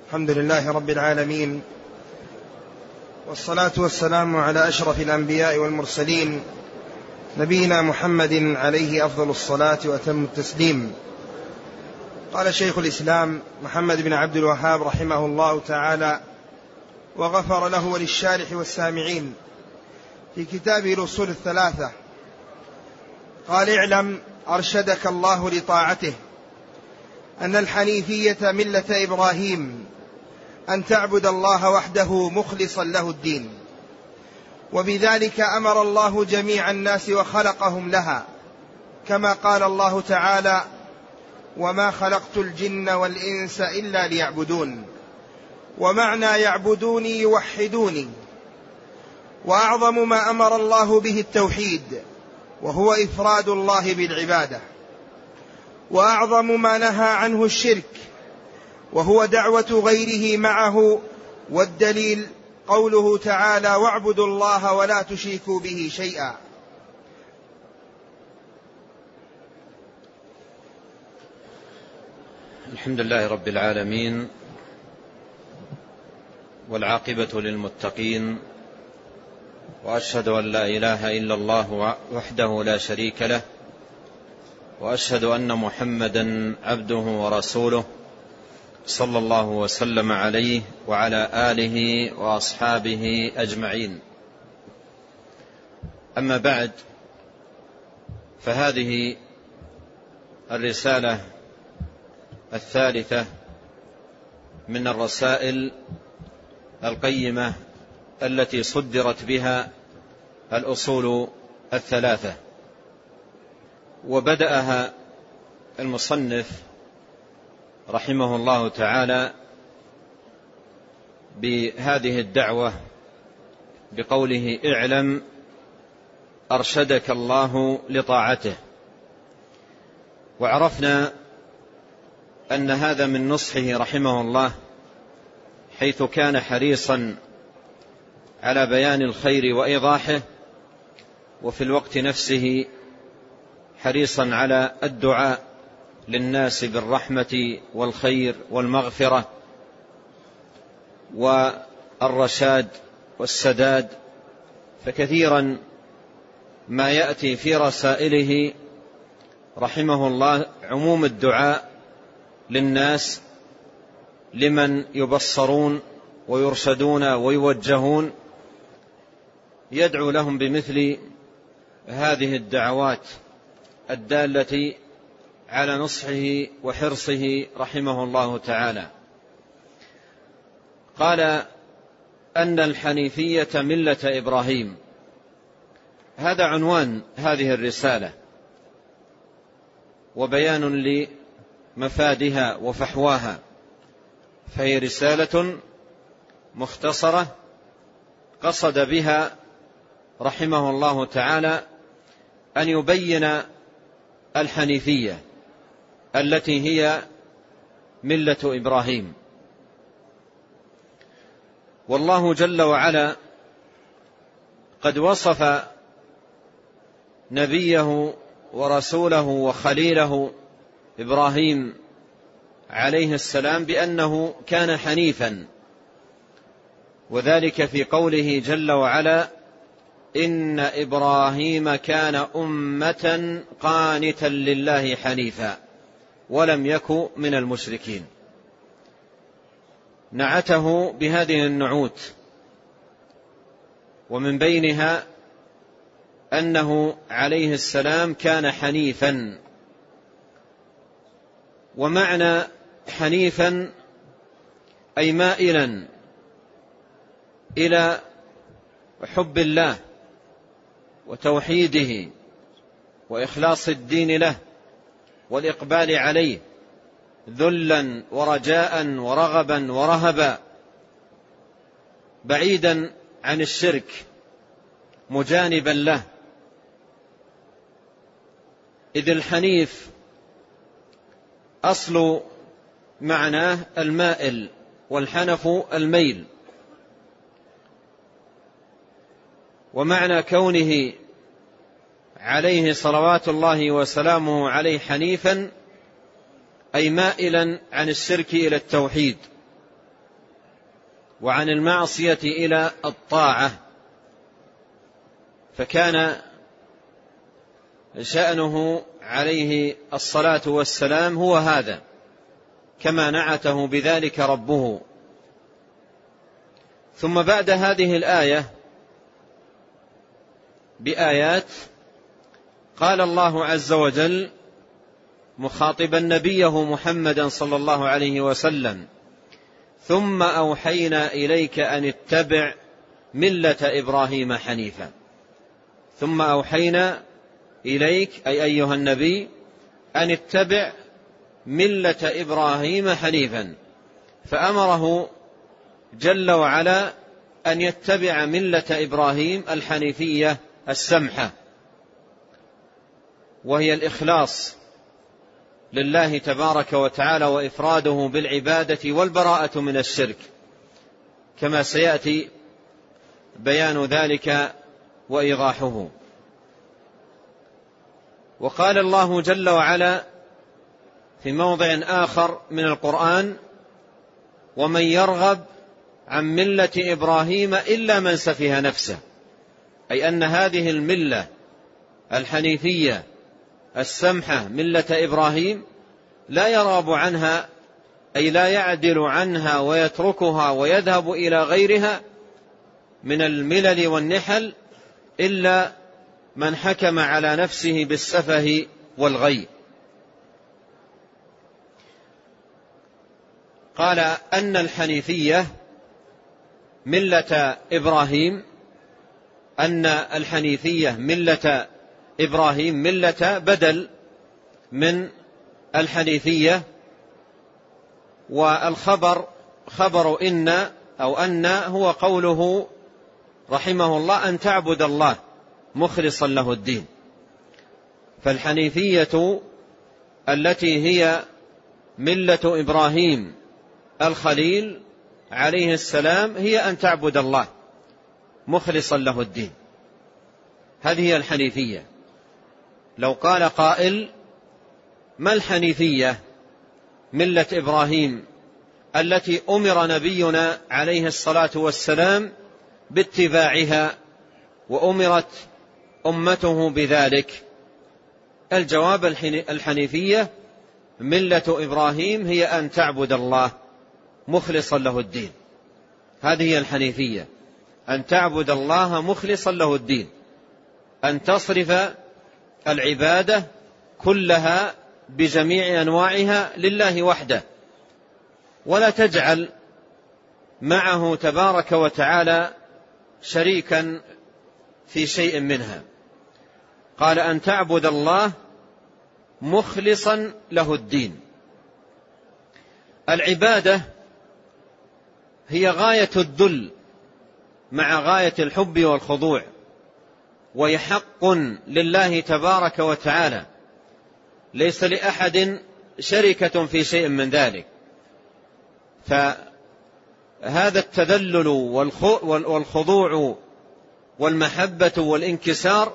الحمد لله رب العالمين، والصلاة والسلام على أشرف الأنبياء والمرسلين، نبينا محمد عليه أفضل الصلاة وأتم التسليم. قال شيخ الإسلام محمد بن عبد الوهاب رحمه الله تعالى وغفر له وللشارح والسامعين في كتابه الأصول الثلاثة، قال: اعلم أرشدك الله لطاعته أن الحنيفية ملة إبراهيم، أن تعبد الله وحده مخلصا له الدين، وبذلك أمر الله جميع الناس وخلقهم لها، كما قال الله تعالى: وما خلقت الجن والإنس إلا ليعبدون. ومعنى يعبدوني يوحدوني. وأعظم ما أمر الله به التوحيد، وهو إفراد الله بالعبادة. وأعظم ما نهى عنه الشرك، وهو دعوة غيره معه، والدليل قوله تعالى: واعبدوا الله ولا تشركوا به شيئا. الحمد لله رب العالمين، والعاقبة للمتقين، وأشهد أن لا إله إلا الله وحده لا شريك له، وأشهد أن محمدا عبده ورسوله، صلى الله وسلم عليه وعلى آله وأصحابه أجمعين. أما بعد، فهذه الرسالة الثالثة من الرسائل القيمة التي صدرت بها الأصول الثلاثة، وبدأها المصنف رحمه الله تعالى بهذه الدعوة بقوله: اعلم أرشدك الله لطاعته. وعرفنا أن هذا من نصحه رحمه الله، حيث كان حريصا على بيان الخير وإيضاحه، وفي الوقت نفسه حريصا على الدعاء للناس بالرحمة والخير والمغفرة والرشاد والسداد. فكثيرا ما يأتي في رسائله رحمه الله عموم الدعاء للناس، لمن يبصرون ويرشدون ويوجهون، يدعو لهم بمثل هذه الدعوات الدالة على نصحه وحرصه رحمه الله تعالى. قال: أن الحنيفية ملة إبراهيم. هذا عنوان هذه الرسالة، وبيان لمفادها وفحواها. فهي رسالة مختصرة قصد بها رحمه الله تعالى أن يبين الحنيفية التي هي ملة إبراهيم. والله جل وعلا قد وصف نبيه ورسوله وخليله إبراهيم عليه السلام بأنه كان حنيفا، وذلك في قوله جل وعلا: إن إبراهيم كان أمة قانتا لله حنيفا ولم يك من المشركين. نعته بهذه النعوت، ومن بينها أنه عليه السلام كان حنيفا. ومعنى حنيفا أي مائلا إلى حب الله وتوحيده وإخلاص الدين له والإقبال عليه، ذلا ورجاء ورغبا ورهبا، بعيدا عن الشرك مجانبا له. إذ الحنيف أصل معناه المائل، والحنف الميل. ومعنى كونه عليه صلوات الله وسلامه عليه حنيفا أي مائلا عن الشرك إلى التوحيد، وعن المعصية إلى الطاعة، فكان شأنه عليه الصلاة والسلام هو هذا، كما نعته بذلك ربه. ثم بعد هذه الآية بآيات قال الله عز وجل مخاطبا نبيه محمدا صلى الله عليه وسلم: ثم أوحينا إليك أن اتبع ملة إبراهيم حنيفا. ثم أوحينا إليك أي أيها النبي أن اتبع ملة إبراهيم حنيفا، فأمره جل وعلا أن يتبع ملة إبراهيم الحنيفية السمحة، وهي الإخلاص لله تبارك وتعالى وإفراده بالعبادة والبراءة من الشرك، كما سيأتي بيان ذلك وإيضاحه. وقال الله جل وعلا في موضع آخر من القرآن: ومن يرغب عن ملة إبراهيم إلا من سفه نفسه، أي أن هذه الملة الحنيفية السمحة ملة إبراهيم لا يرغب عنها، أي لا يعدل عنها ويتركها ويذهب إلى غيرها من الملل والنحل إلا من حكم على نفسه بالسفه والغي. قال أن الحنيفية ملة إبراهيم، أن الحنيفية ملة إبراهيم ملة بدل من الحنيفية، والخبر خبر إن أو أن هو قوله رحمه الله: أن تعبد الله مخلصا له الدين. فالحنيفية التي هي ملة إبراهيم الخليل عليه السلام هي أن تعبد الله مخلصا له الدين، هذه هي الحنيفية. لو قال قائل: ما الحنيفية ملة إبراهيم التي أمر نبينا عليه الصلاة والسلام باتباعها وأمرت أمته بذلك؟ الجواب: الحنيفية ملة إبراهيم هي أن تعبد الله مخلصا له الدين، هذه هي الحنيفية، أن تعبد الله مخلصا له الدين، أن تصرف العبادة كلها بجميع أنواعها لله وحده، ولا تجعل معه تبارك وتعالى شريكا في شيء منها. قال: أن تعبد الله مخلصا له الدين. العبادة هي غاية الذل مع غاية الحب والخضوع، وهي حق لله تبارك وتعالى، ليس لأحد شركة في شيء من ذلك. فهذا التذلل والخضوع والمحبة والانكسار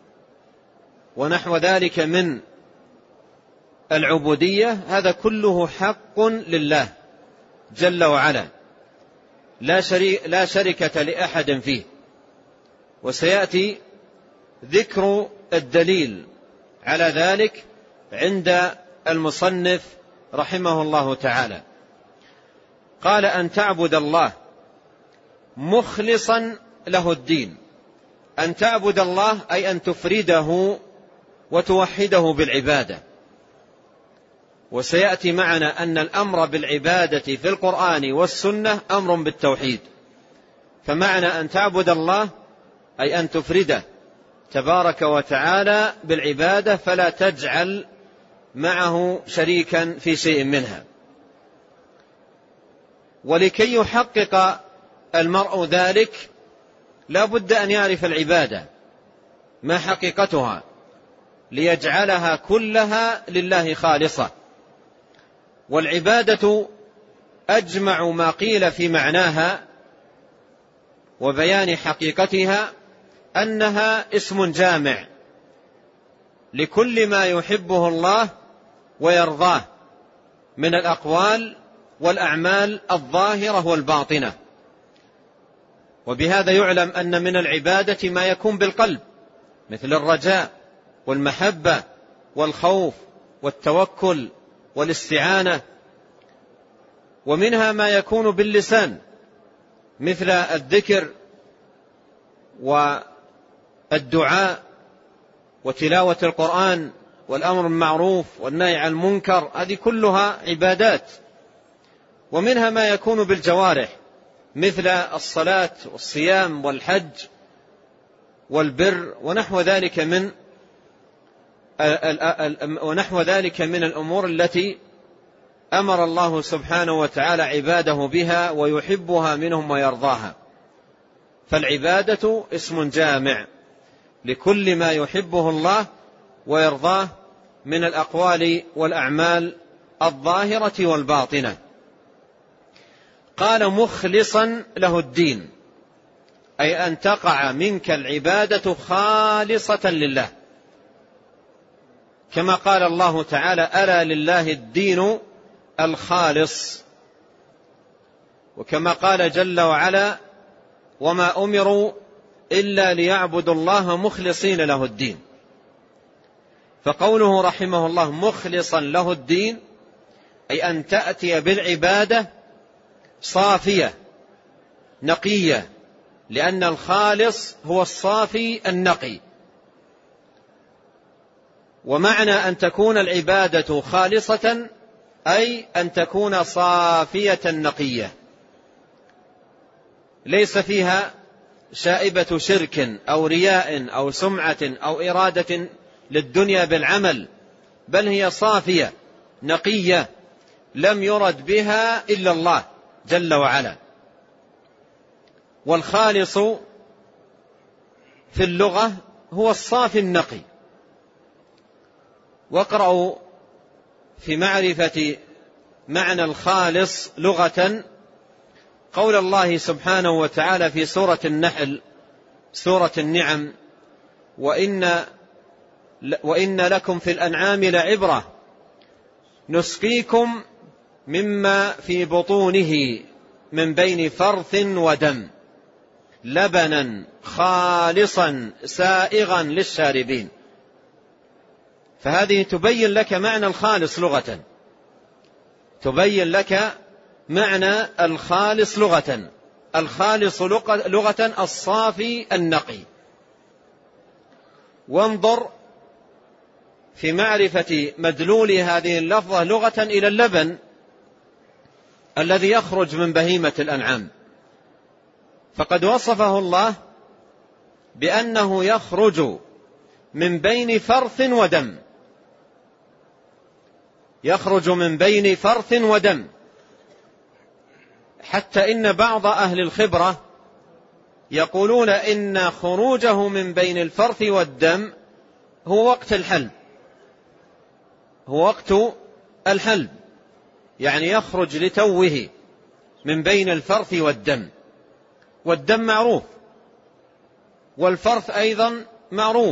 ونحو ذلك من العبودية، هذا كله حق لله جل وعلا، لا شركة لأحد فيه. وسيأتي ذكر الدليل على ذلك عند المصنف رحمه الله تعالى. قال: أن تعبد الله مخلصا له الدين. أن تعبد الله أي أن تفرده وتوحده بالعبادة. وسيأتي معنا أن الأمر بالعبادة في القرآن والسنة أمر بالتوحيد، فمعنى أن تعبد الله أي أن تفرده تبارك وتعالى بالعبادة، فلا تجعل معه شريكا في شيء منها. ولكي يحقق المرء ذلك لا بد أن يعرف العبادة ما حقيقتها، ليجعلها كلها لله خالصة. والعبادة أجمع ما قيل في معناها وبيان حقيقتها أنها اسم جامع لكل ما يحبه الله ويرضاه من الأقوال والأعمال الظاهرة والباطنة، وبهذا يعلم أن من العبادة ما يكون بالقلب مثل الرجاء والمحبة والخوف والتوكل والاستعانة، ومنها ما يكون باللسان مثل الذكر والدعاء وتلاوة القرآن والأمر بالمعروف والنهي عن المنكر، هذه كلها عبادات. ومنها ما يكون بالجوارح مثل الصلاة والصيام والحج والبر ونحو ذلك من الأمور التي أمر الله سبحانه وتعالى عباده بها ويحبها منهم ويرضاها. فالعبادة اسم جامع لكل ما يحبه الله ويرضاه من الأقوال والأعمال الظاهرة والباطنة. قال مخلصا له الدين، أي أن تقع منك العبادة خالصة لله، كما قال الله تعالى ألا لله الدين الخالص، وكما قال جل وعلا وما أمروا إلا ليعبدوا الله مخلصين له الدين. فقوله رحمه الله مخلصا له الدين أي أن تأتي بالعبادة صافية نقية، لأن الخالص هو الصافي النقي. ومعنى أن تكون العبادة خالصة أي أن تكون صافية نقية ليس فيها شائبة شرك أو رياء أو سمعة أو إرادة للدنيا بالعمل، بل هي صافية نقية لم يرد بها إلا الله جل وعلا. والخالص في اللغة هو الصافي النقي. واقرأوا في معرفة معنى الخالص لغة قول الله سبحانه وتعالى في سورة النحل سورة النعم وإن لكم في الأنعام لعبرة نسقيكم مما في بطونه من بين فرث ودم لبنا خالصا سائغا للشاربين. فهذه تبين لك معنى الخالص لغة، تبين لك معنى الخالص لغة. الخالص لغة الصافي النقي. وانظر في معرفة مدلول هذه اللفظة لغة إلى اللبن الذي يخرج من بهيمة الأنعام، فقد وصفه الله بأنه يخرج من بين فرث ودم، يخرج من بين فرث ودم، حتى إن بعض أهل الخبرة يقولون إن خروجه من بين الفرث والدم هو وقت الحلب، هو وقت الحلب، يعني يخرج لتوه من بين الفرث والدم. والدم معروف والفرث أيضا معروف.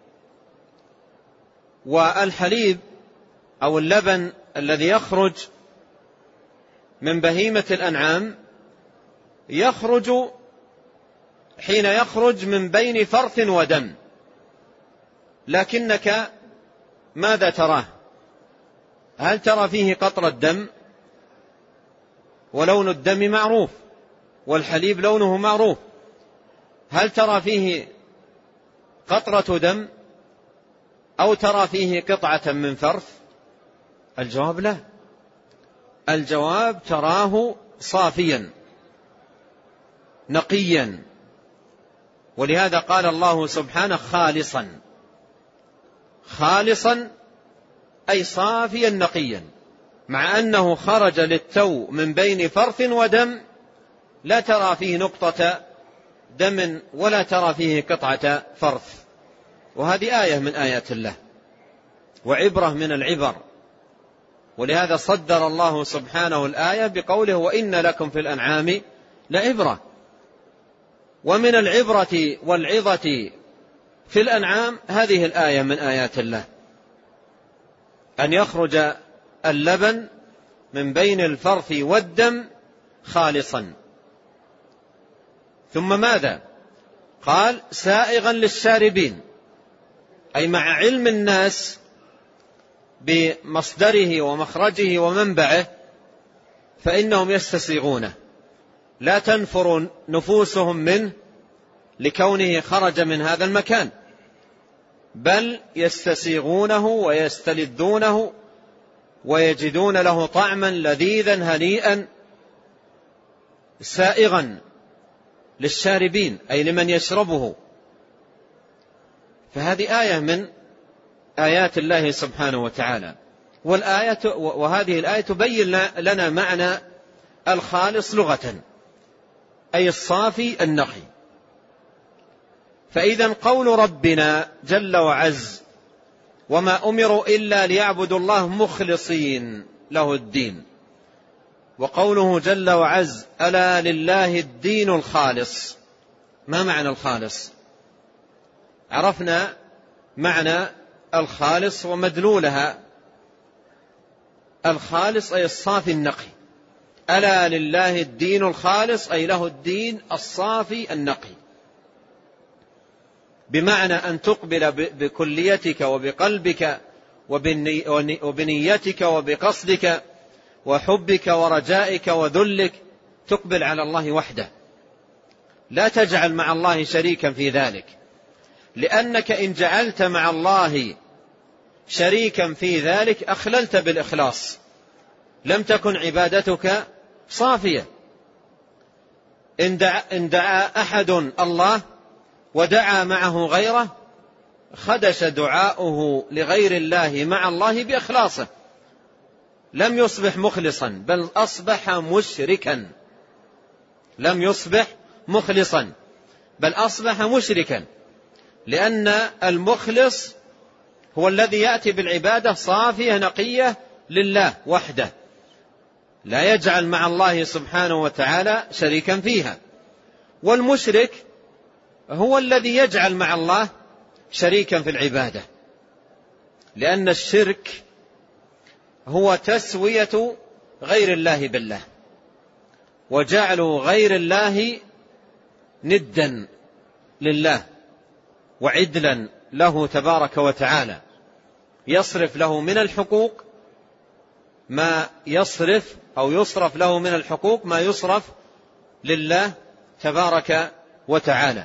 والحليب أو اللبن الذي يخرج من بهيمة الأنعام يخرج حين يخرج من بين فرث ودم، لكنك ماذا تراه؟ هل ترى فيه قطرة دم؟ ولون الدم معروف والحليب لونه معروف. هل ترى فيه قطرة دم أو ترى فيه قطعة من فرث؟ الجواب لا، الجواب تراه صافيا نقيا. ولهذا قال الله سبحانه خالصا، خالصا أي صافيا نقيا، مع أنه خرج للتو من بين فرث ودم لا ترى فيه نقطة دم ولا ترى فيه قطعة فرث. وهذه آية من آيات الله وعبرة من العبر. ولهذا صدر الله سبحانه الآية بقوله وإن لكم في الأنعام لعبرة. ومن العبرة والعظة في الأنعام هذه الآية من آيات الله، أن يخرج اللبن من بين الفرث والدم خالصا. ثم ماذا؟ قال سائغا للشاربين، أي مع علم الناس بمصدره ومخرجه ومنبعه فإنهم يستسيغونه، لا تنفر نفوسهم منه لكونه خرج من هذا المكان، بل يستسيغونه ويستلذونه ويجدون له طعما لذيذا هنيئا سائغا للشاربين، أي لمن يشربه. فهذه آية من آيات الله سبحانه وتعالى. وهذه الآية تبين لنا معنى الخالص لغة، أي الصافي النقي. فإذا قول ربنا جل وعز وما أمروا إلا ليعبدوا الله مخلصين له الدين، وقوله جل وعز ألا لله الدين الخالص، ما معنى الخالص؟ عرفنا معنى الخالص ومدلولها. الخالص أي الصافي النقي، ألا لله الدين الخالص أي له الدين الصافي النقي، بمعنى أن تقبل بكليتك وبقلبك وبنيتك وبقصدك وحبك ورجائك وذلك، تقبل على الله وحده، لا تجعل مع الله شريكا في ذلك، لأنك إن جعلت مع الله شريكا في ذلك أخللت بالإخلاص، لم تكن عبادتك صافية. إن دعا أحد الله ودعا معه غيره خدش دعاؤه لغير الله مع الله بإخلاصه، لم يصبح مخلصا بل أصبح مشركا، لم يصبح مخلصا بل أصبح مشركا، لأن المخلص هو الذي يأتي بالعبادة صافية نقية لله وحده، لا يجعل مع الله سبحانه وتعالى شريكا فيها. والمشرك هو الذي يجعل مع الله شريكا في العبادة، لأن الشرك هو تسوية غير الله بالله، وجعل غير الله ندا لله وعدلا له تبارك وتعالى، يصرف له من الحقوق ما يصرف أو يصرف له من الحقوق ما يصرف لله تبارك وتعالى.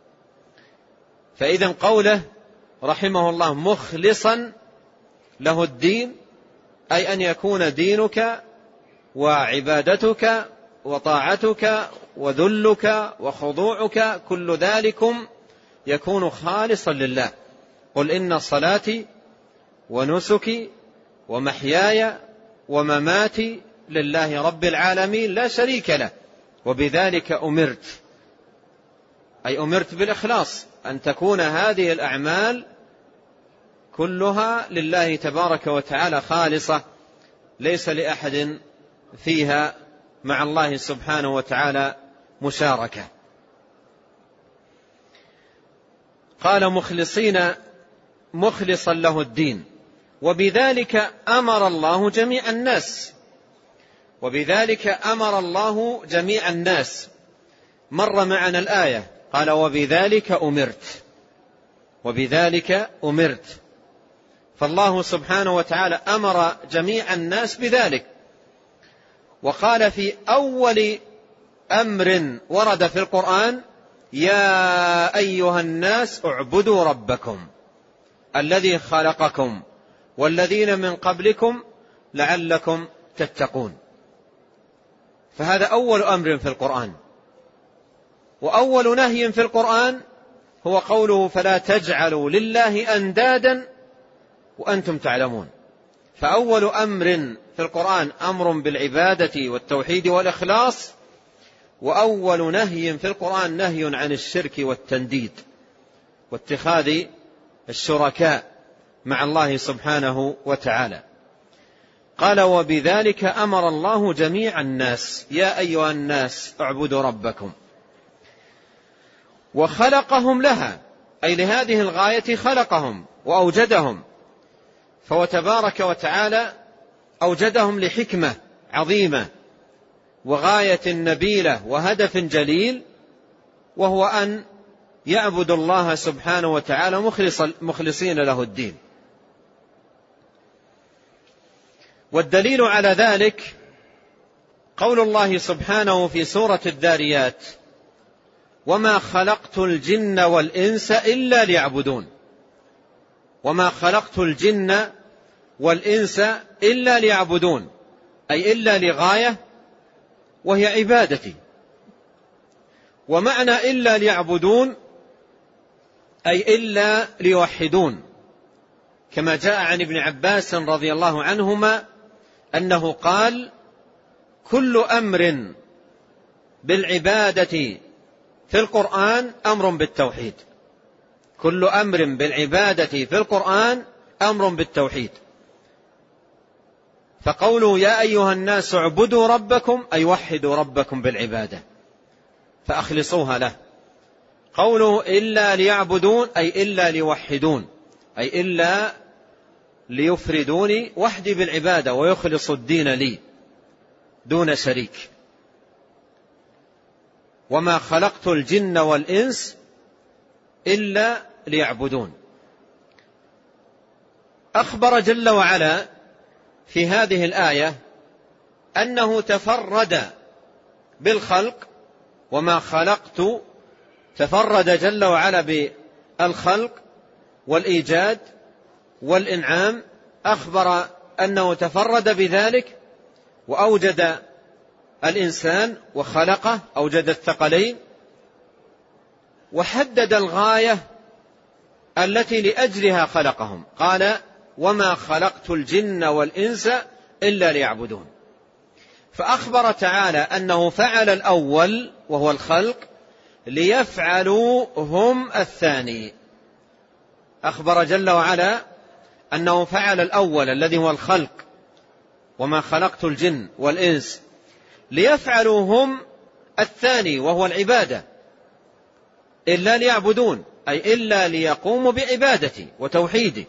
فإذا قوله رحمه الله مخلصا له الدين، أي أن يكون دينك وعبادتك وطاعتك وذلك وخضوعك كل ذلكم يكون خالصا لله. قل إن صلاتي ونسكي ومحياي ومماتي لله رب العالمين لا شريك له وبذلك أمرت، أي أمرت بالإخلاص، أن تكون هذه الأعمال كلها لله تبارك وتعالى خالصة، ليس لأحد فيها مع الله سبحانه وتعالى مشاركة. قال مخلصا له الدين، وبذلك أمر الله جميع الناس، وبذلك أمر الله جميع الناس. مر معنا الآية قال وبذلك أمرت، وبذلك أمرت، فالله سبحانه وتعالى أمر جميع الناس بذلك. وقال في أول أمر ورد في القرآن يا أيها الناس اعبدوا ربكم الذي خلقكم والذين من قبلكم لعلكم تتقون. فهذا أول أمر في القرآن. وأول نهي في القرآن هو قوله فلا تجعلوا لله أندادا وأنتم تعلمون. فأول أمر في القرآن أمر بالعبادة والتوحيد والإخلاص، وأول نهي في القرآن نهي عن الشرك والتنديد واتخاذ الشركاء مع الله سبحانه وتعالى. قال وبذلك أمر الله جميع الناس يا أيها الناس اعبدوا ربكم، وخلقهم لها، أي لهذه الغاية خلقهم وأوجدهم، فهو تبارك وتعالى أوجدهم لحكمة عظيمة وغاية نبيلة وهدف جليل وهو أن يعبد الله سبحانه وتعالى مخلصين له الدين. والدليل على ذلك قول الله سبحانه في سورة الذاريات: وما خلقت الجن والإنس إلا ليعبدون. وما خلقت الجن والإنس إلا ليعبدون، أي إلا لغاية وهي عبادتي. ومعنى إلا ليعبدون أي إلا ليوحدون، كما جاء عن ابن عباس رضي الله عنهما أنه قال: كل أمر بالعبادة في القرآن أمر بالتوحيد. كل أمر بالعبادة في القرآن أمر بالتوحيد. فقوله يا أيها الناس اعبدوا ربكم أي وحدوا ربكم بالعبادة فأخلصوها له. قوله إلا ليعبدون أي إلا ليوحدون، أي إلا ليفردوني وحدي بالعبادة ويخلصوا الدين لي دون شريك. وما خلقت الجن والإنس إلا ليعبدون. أخبر جل وعلا في هذه الآية أنه تفرد بالخلق. وما خلقت تفرد جل وعلا بالخلق والإيجاد والإنعام، أخبر أنه تفرد بذلك وأوجد الإنسان وخلقه، أوجد الثقلين، وحدد الغاية التي لأجلها خلقهم. قال وما خلقت الجن والإنس إلا ليعبدون. فأخبر تعالى أنه فعل الأول وهو الخلق ليفعلوا هم الثاني. أخبر جل وعلا أنه فعل الأول الذي هو الخلق وما خلقت الجن والإنس ليفعلوا هم الثاني وهو العبادة، إلا ليعبدون أي إلا ليقوموا بعبادتي وتوحيدي.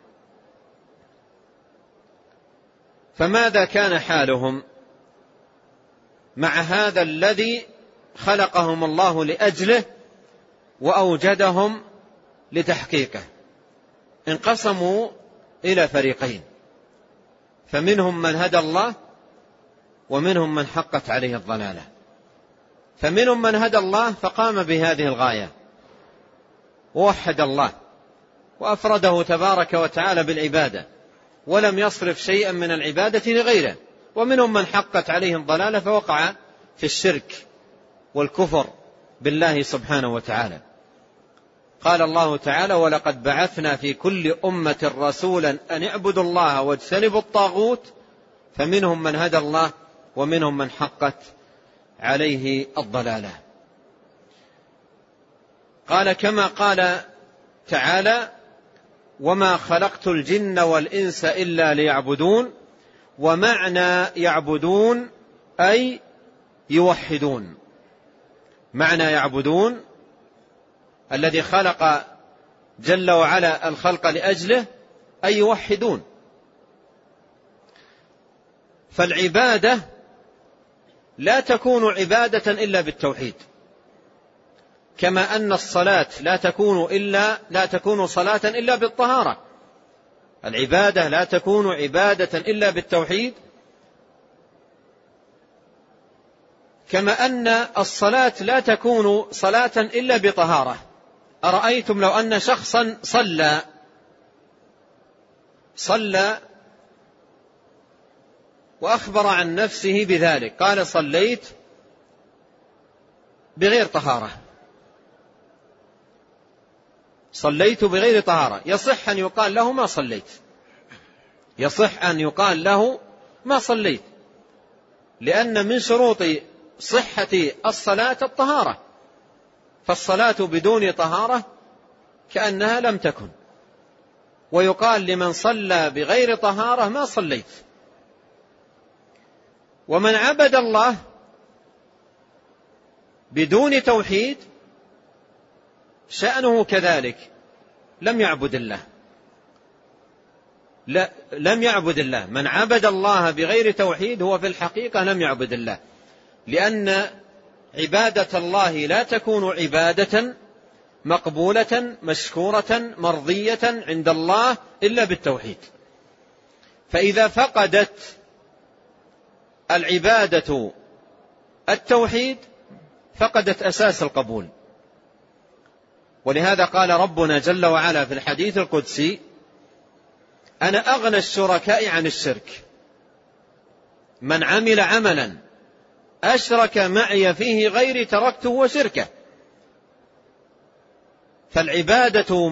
فماذا كان حالهم مع هذا الذي خلقهم الله لأجله وأوجدهم لتحقيقه؟ انقسموا إلى فريقين، فمنهم من هدى الله ومنهم من حقت عليه الضلالة. فمنهم من هدى الله فقام بهذه الغاية ووحد الله وأفرده تبارك وتعالى بالعبادة ولم يصرف شيئا من العبادة لغيره. ومنهم من حقت عليه الضلالة فوقع في الشرك والكفر بالله سبحانه وتعالى. قال الله تعالى ولقد بعثنا في كل أمة رسولا أن اعبدوا الله واجتنبوا الطاغوت فمنهم من هدى الله ومنهم من حقت عليه الضلالة. قال كما قال تعالى وما خلقت الجن والإنس إلا ليعبدون. ومعنى يعبدون أي يوحدون. معنى يعبدون الذي خلق جل وعلا الخلق لأجله أي يوحدون. فالعبادة لا تكون عبادة إلا بالتوحيد، كما أن الصلاة لا تكون صلاة إلا بالطهارة. العبادة لا تكون عبادة إلا بالتوحيد، كما أن الصلاة لا تكون صلاة إلا بطهارة. أرأيتم لو أن شخصا صلى وأخبر عن نفسه بذلك، قال صليت بغير طهارة، صليت بغير طهارة، يصح أن يقال له ما صليت، يصح أن يقال له ما صليت، لأن من شروط صحة الصلاة الطهارة، فالصلاة بدون طهارة كأنها لم تكن. ويقال لمن صلى بغير طهارة ما صليت. ومن عبد الله بدون توحيد شأنه كذلك، لم يعبد الله. لم يعبد الله. من عبد الله بغير توحيد هو في الحقيقة لم يعبد الله، لأن عبادة الله لا تكون عبادة مقبولة مشكورة مرضية عند الله إلا بالتوحيد. فإذا فقدت العبادة التوحيد فقدت أساس القبول. ولهذا قال ربنا جل وعلا في الحديث القدسي: أنا أغنى الشركاء عن الشرك، من عمل عملا أشرك معي فيه غيري تركته وشركه. فالعبادة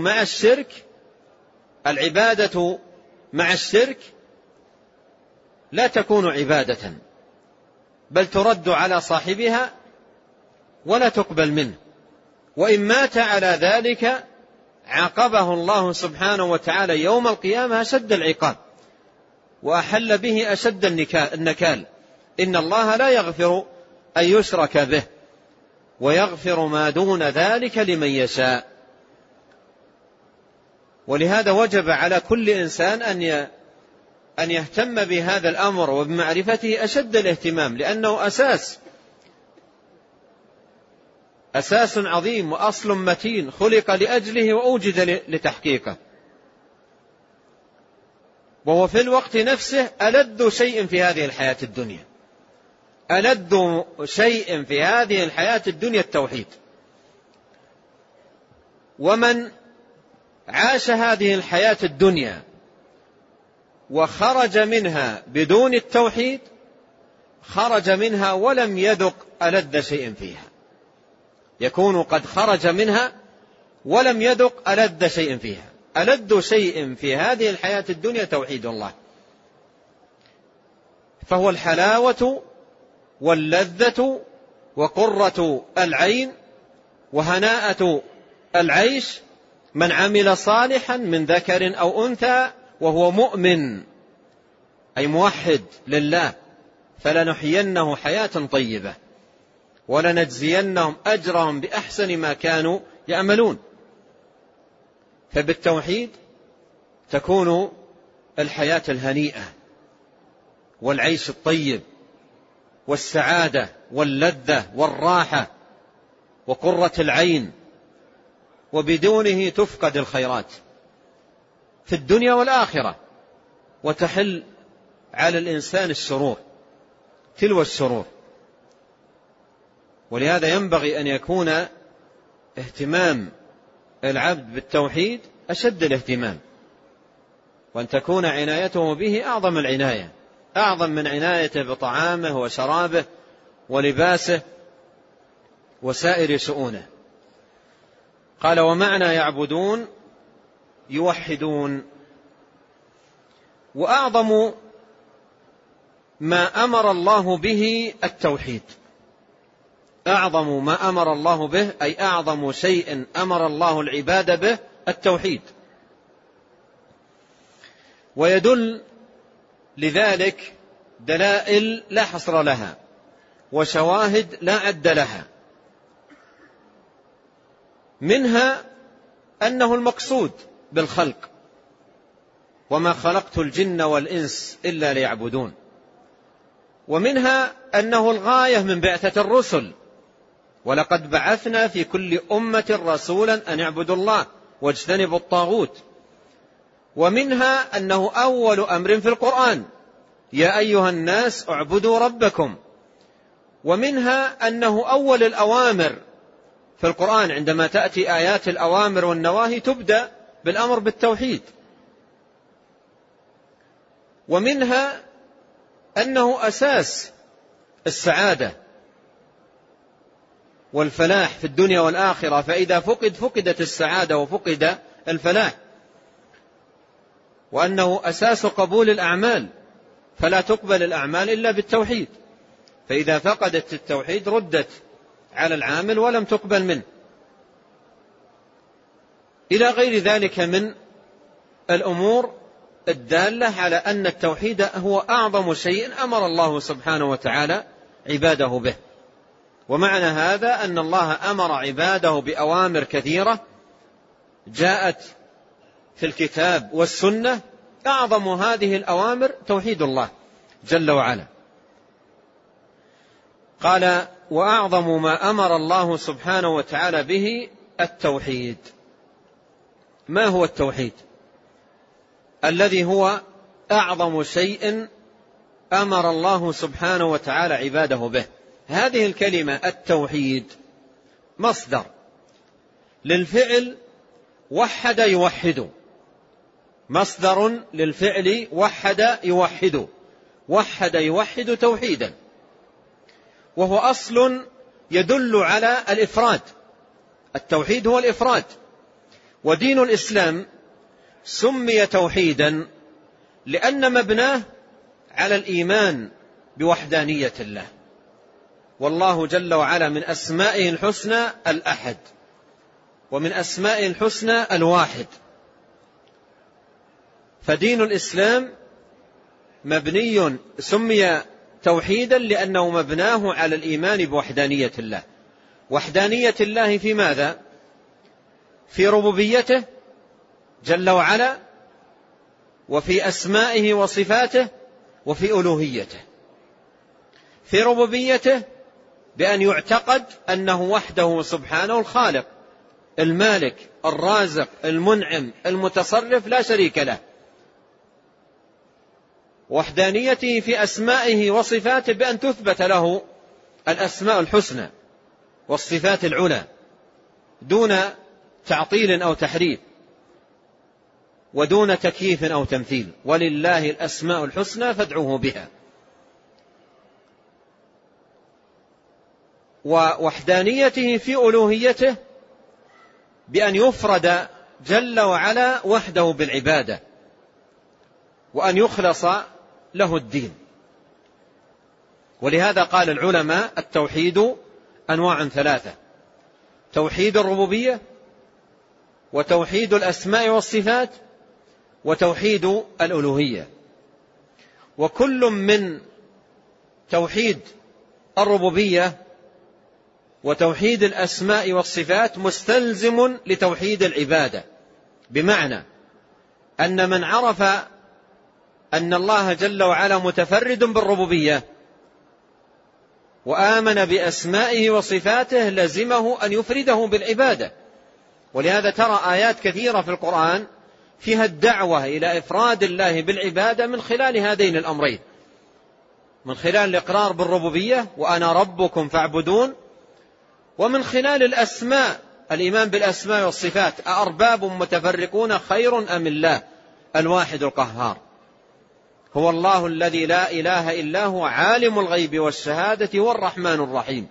مع الشرك لا تكون عبادة، بل ترد على صاحبها ولا تقبل منه، وإن مات على ذلك عاقبه الله سبحانه وتعالى يوم القيامة أشد العقاب، وأحل به أشد النكال. إن الله لا يغفر أن يشرك به ويغفر ما دون ذلك لمن يشاء. ولهذا وجب على كل إنسان أن يهتم بهذا الأمر وبمعرفته أشد الاهتمام، لأنه أساس عظيم وأصل متين خلق لأجله وأوجد لتحقيقه، وهو في الوقت نفسه ألذ شيء في هذه الحياة الدنيا. ألذ شيء في هذه الحياة الدنيا التوحيد. ومن عاش هذه الحياة الدنيا وخرج منها بدون التوحيد خرج منها ولم يذق ألذ شيء فيها، يكون قد خرج منها ولم يذق ألذ شيء فيها. ألذ شيء في هذه الحياة الدنيا توحيد الله، فهو الحلاوة واللذة وقرة العين وهناءة العيش. من عمل صالحا من ذكر أو أنثى وهو مؤمن أي موحد لله فلنحيينه حياة طيبة ولنجزينهم أجرهم بأحسن ما كانوا يعملون. فبالتوحيد تكون الحياة الهنيئة والعيش الطيب والسعادة واللذة والراحة وقرة العين، وبدونه تفقد الخيرات في الدنيا والآخرة وتحل على الإنسان الشرور تلو الشرور. ولهذا ينبغي أن يكون اهتمام العبد بالتوحيد أشد الاهتمام، وأن تكون عنايته به أعظم العناية، أعظم من عنايته بطعامه وشرابه ولباسه وسائر شؤونه. قال: ومعنى يعبدون يوحدون. وأعظم ما أمر الله به التوحيد، أعظم ما أمر الله به أي أعظم شيء أمر الله العباد به التوحيد. ويدل لذلك دلائل لا حصر لها وشواهد لا عد لها، منها أنه المقصود بالخلق: وما خلقت الجن والإنس إلا ليعبدون. ومنها أنه الغاية من بعثة الرسل: ولقد بعثنا في كل أمة رسولا أن اعبدوا الله واجتنبوا الطاغوت. ومنها أنه أول أمر في القرآن: يا أيها الناس اعبدوا ربكم. ومنها أنه أول الأوامر في القرآن، عندما تأتي آيات الأوامر والنواهي تبدأ بالأمر بالتوحيد. ومنها أنه أساس السعادة والفلاح في الدنيا والآخرة، فإذا فقدت السعادة وفقد الفلاح. وأنه أساس قبول الأعمال، فلا تقبل الأعمال إلا بالتوحيد، فإذا فقدت التوحيد ردت على العامل ولم تقبل منه، إلى غير ذلك من الأمور الدالة على أن التوحيد هو أعظم شيء أمر الله سبحانه وتعالى عباده به. ومعنى هذا أن الله أمر عباده بأوامر كثيرة جاءت في الكتاب والسنة، أعظم هذه الأوامر توحيد الله جل وعلا. قال: وأعظم ما أمر الله سبحانه وتعالى به التوحيد. ما هو التوحيد؟ الذي هو أعظم شيء أمر الله سبحانه وتعالى عباده به. هذه الكلمة التوحيد مصدر للفعل وحد يوحد، مصدر للفعل وحد يوحد، وحد يوحد توحيدا، وهو أصل يدل على الإفراد. التوحيد هو الإفراد. ودين الإسلام سمي توحيدا لأن مبناه على الإيمان بوحدانية الله، والله جل وعلا من أسمائه الحسنى الأحد، ومن أسمائه الحسنى الواحد. فدين الإسلام مبني سمي توحيدا لأنه مبناه على الإيمان بوحدانية الله. وحدانية الله في ماذا؟ في ربوبيته جل وعلا، وفي أسمائه وصفاته، وفي ألوهيته. في ربوبيته بأن يعتقد أنه وحده سبحانه الخالق المالك الرازق المنعم المتصرف لا شريك له. وحدانيته في أسمائه وصفاته بأن تثبت له الأسماء الحسنى والصفات العلى دون تعطيل أو تحريف، ودون تكييف أو تمثيل. ولله الأسماء الحسنى فادعوه بها. ووحدانيته في ألوهيته بأن يفرد جل وعلا وحده بالعبادة، وأن يخلص له الدين. ولهذا قال العلماء: التوحيد أنواع ثلاثة: توحيد الربوبية، وتوحيد الأسماء والصفات، وتوحيد الألوهية. وكل من توحيد الربوبية وتوحيد الأسماء والصفات مستلزم لتوحيد العبادة، بمعنى أن من عرف أن الله جل وعلا متفرد بالربوبية وآمن بأسمائه وصفاته لزمه أن يفرده بالعبادة. ولهذا ترى آيات كثيرة في القرآن فيها الدعوة إلى إفراد الله بالعبادة من خلال هذين الأمرين: من خلال الإقرار بالربوبية وأنا ربكم فاعبدون، ومن خلال الأسماء الإيمان بالأسماء والصفات: أأرباب متفرقون خير أم الله الواحد القهار هو الله الذي لا إله إلا هو عالم الغيب والشهادة هو الرحمن الرحيم.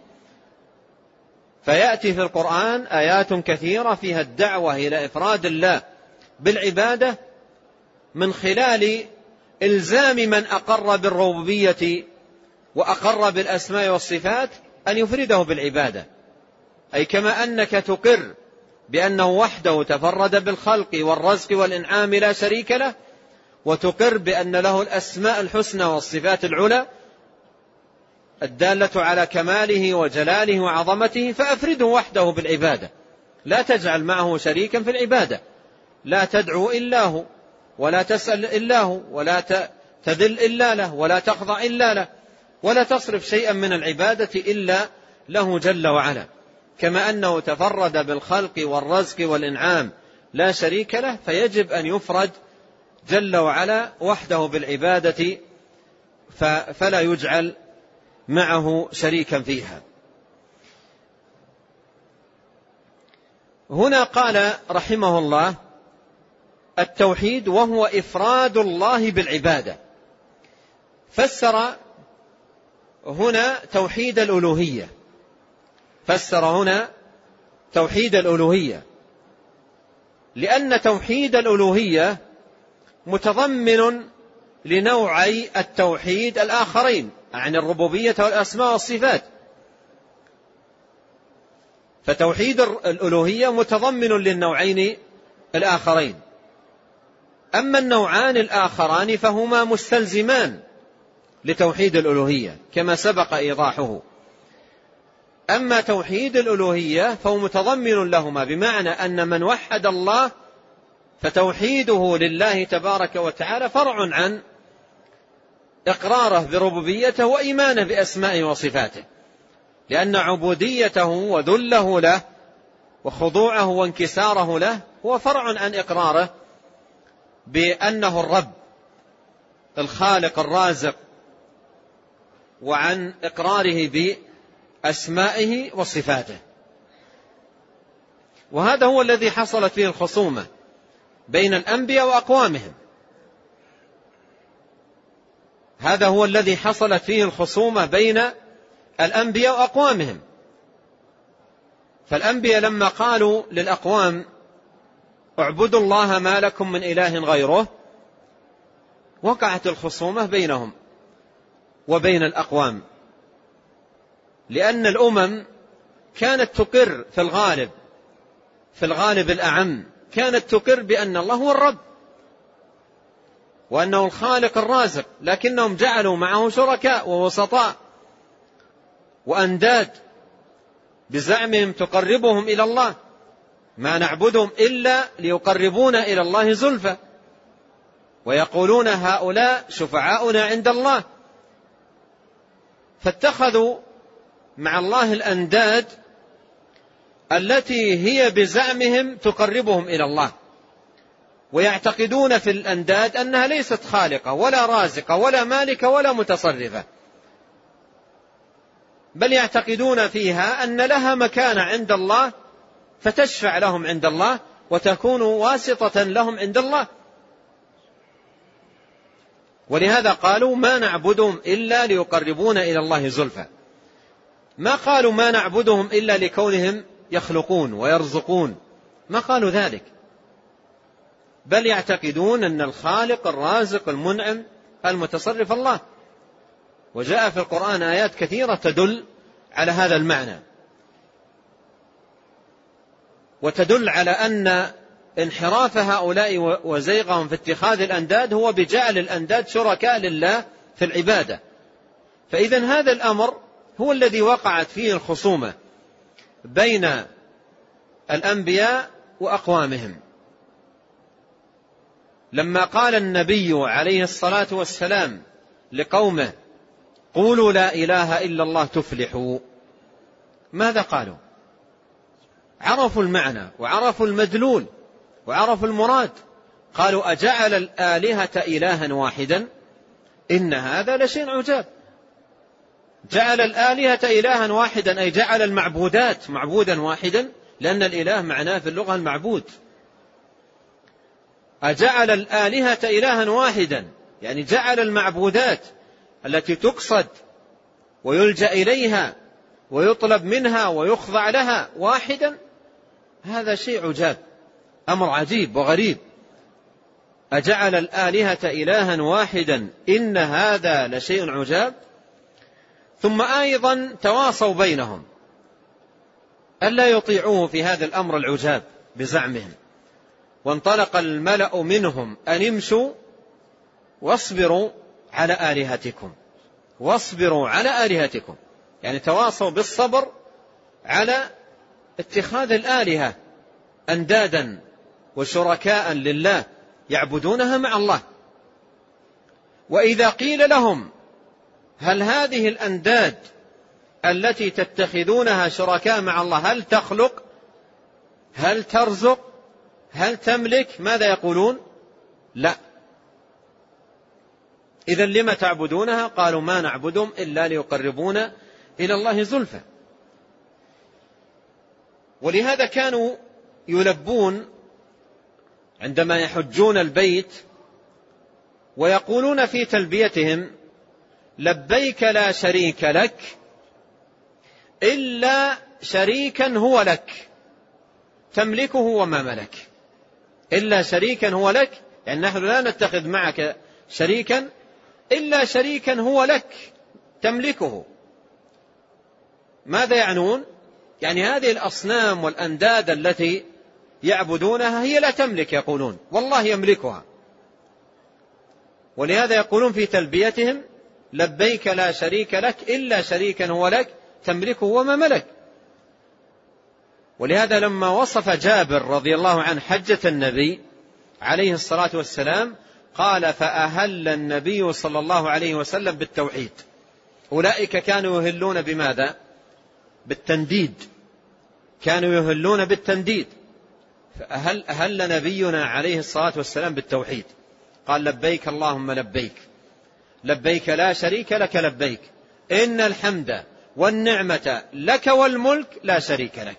فيأتي في القرآن آيات كثيرة فيها الدعوة إلى إفراد الله بالعبادة من خلال إلزام من أقر بالربوبية وأقر بالأسماء والصفات أن يفرده بالعبادة. أي كما أنك تقر بأنه وحده تفرد بالخلق والرزق والإنعام لا شريك له، وتقر بأن له الأسماء الحسنى والصفات العلى الدالة على كماله وجلاله وعظمته، فأفرده وحده بالعبادة، لا تجعل معه شريكا في العبادة، لا تدعو إلا هو، ولا تسأل إلا هو، ولا تذل إلا له، ولا تخضع إلا له، ولا تصرف شيئا من العبادة إلا له جل وعلا. كما أنه تفرد بالخلق والرزق والإنعام لا شريك له، فيجب أن يفرد جل وعلا وحده بالعبادة فلا يجعل معه شريكا فيها. هنا قال رحمه الله: التوحيد وهو إفراد الله بالعبادة. فسر هنا توحيد الألوهية، فسر هنا توحيد الألوهية، لأن توحيد الألوهية متضمن لنوعي التوحيد الآخرين عن الربوبية والأسماء والصفات. فتوحيد الألوهية متضمن للنوعين الآخرين. أما النوعان الآخران فهما مستلزمان لتوحيد الألوهية كما سبق إيضاحه. أما توحيد الألوهية فهو متضمن لهما، بمعنى أن من وحد الله فتوحيده لله تبارك وتعالى فرع عن إقراره بربوبيته وإيمانه بأسمائه وصفاته. لأن عبوديته وذله له وخضوعه وانكساره له هو فرع عن إقراره بأنه الرب الخالق الرازق، وعن إقراره بأسمائه وصفاته. وهذا هو الذي حصلت فيه الخصومة بين الأنبياء وأقوامهم. هذا هو الذي حصلت فيه الخصومة بين الأنبياء وأقوامهم. فالأنبياء لما قالوا للأقوام اعبدوا الله ما لكم من إله غيره، وقعت الخصومة بينهم وبين الأقوام، لأن الأمم كانت تقر في الغالب الأعم كانت تقر بأن الله هو الرب وأنه الخالق الرازق، لكنهم جعلوا معه شركاء ووسطاء وأنداد بزعمهم تقربهم إلى الله، ما نعبدهم إلا ليقربونا إلى الله زلفى، ويقولون هؤلاء شفعاؤنا عند الله. فاتخذوا مع الله الأنداد التي هي بزعمهم تقربهم إلى الله، ويعتقدون في الأنداد أنها ليست خالقة ولا رازقة ولا مالكة ولا متصرفة، بل يعتقدون فيها أن لها مكانة عند الله فتشفع لهم عند الله وتكون واسطة لهم عند الله. ولهذا قالوا ما نعبدهم إلا ليقربونا إلى الله زلفى، ما قالوا ما نعبدهم إلا لكونهم يخلقون ويرزقون، ما قالوا ذلك، بل يعتقدون أن الخالق الرازق المنعم المتصرف الله. وجاء في القرآن آيات كثيرة تدل على هذا المعنى، وتدل على أن انحراف هؤلاء وزيغهم في اتخاذ الأنداد هو بجعل الأنداد شركاء لله في العبادة. فإذن هذا الأمر هو الذي وقعت فيه الخصومة بين الأنبياء وأقوامهم. لما قال النبي عليه الصلاة والسلام لقومه قولوا لا إله إلا الله تفلحوا، ماذا قالوا؟ عرفوا المعنى وعرفوا المدلول وعرفوا المراد. قالوا أجعل الآلهة إلها واحدا إن هذا لشيء عجاب. جعل الآلهة إلها واحدا أي جعل المعبودات معبودا واحدا، لأن الإله معناه في اللغة المعبود. أجعل الآلهة إلها واحدا يعني جعل المعبودات التي تقصد ويلجأ إليها ويطلب منها ويخضع لها واحدا، هذا شيء عجاب، أمر عجيب وغريب. أجعل الآلهة إلها واحدا إن هذا لشيء عجاب. ثم أيضا تواصوا بينهم ألا يطيعوه في هذا الأمر العجاب بزعمهم، وانطلق الملأ منهم أن امشوا واصبروا على آلهتكم، واصبروا على آلهتكم، يعني تواصوا بالصبر على اتخاذ الآلهة أندادا وشركاء لله يعبدونها مع الله. وإذا قيل لهم هل هذه الأنداد التي تتخذونها شركاء مع الله هل تخلق هل ترزق هل تملك، ماذا يقولون؟ لا. إذن لما تعبدونها؟ قالوا ما نعبدهم إلا ليقربونا إلى الله زلفى. ولهذا كانوا يلبون عندما يحجون البيت ويقولون في تلبيتهم لبيك لا شريك لك إلا شريكا هو لك تملكه وما ملك. إلا شريكا هو لك، يعني نحن لا نتخذ معك شريكا إلا شريكا هو لك تملكه. ماذا يعنون؟ يعني هذه الأصنام والأنداد التي يعبدونها هي لا تملك، يقولون والله يملكها. ولهذا يقولون في تلبيتهم لبيك لا شريك لك إلا شريكا هو لك تملكه وما ملك. ولهذا لما وصف جابر رضي الله عنه حجة النبي عليه الصلاة والسلام قال فأهل النبي صلى الله عليه وسلم بالتوحيد. أولئك كانوا يهلون بماذا؟ بالتنديد، كانوا يهلون بالتنديد. أهل نبينا عليه الصلاة والسلام بالتوحيد، قال لبيك اللهم لبيك، لبيك لا شريك لك لبيك، إن الحمد والنعمة لك والملك لا شريك لك.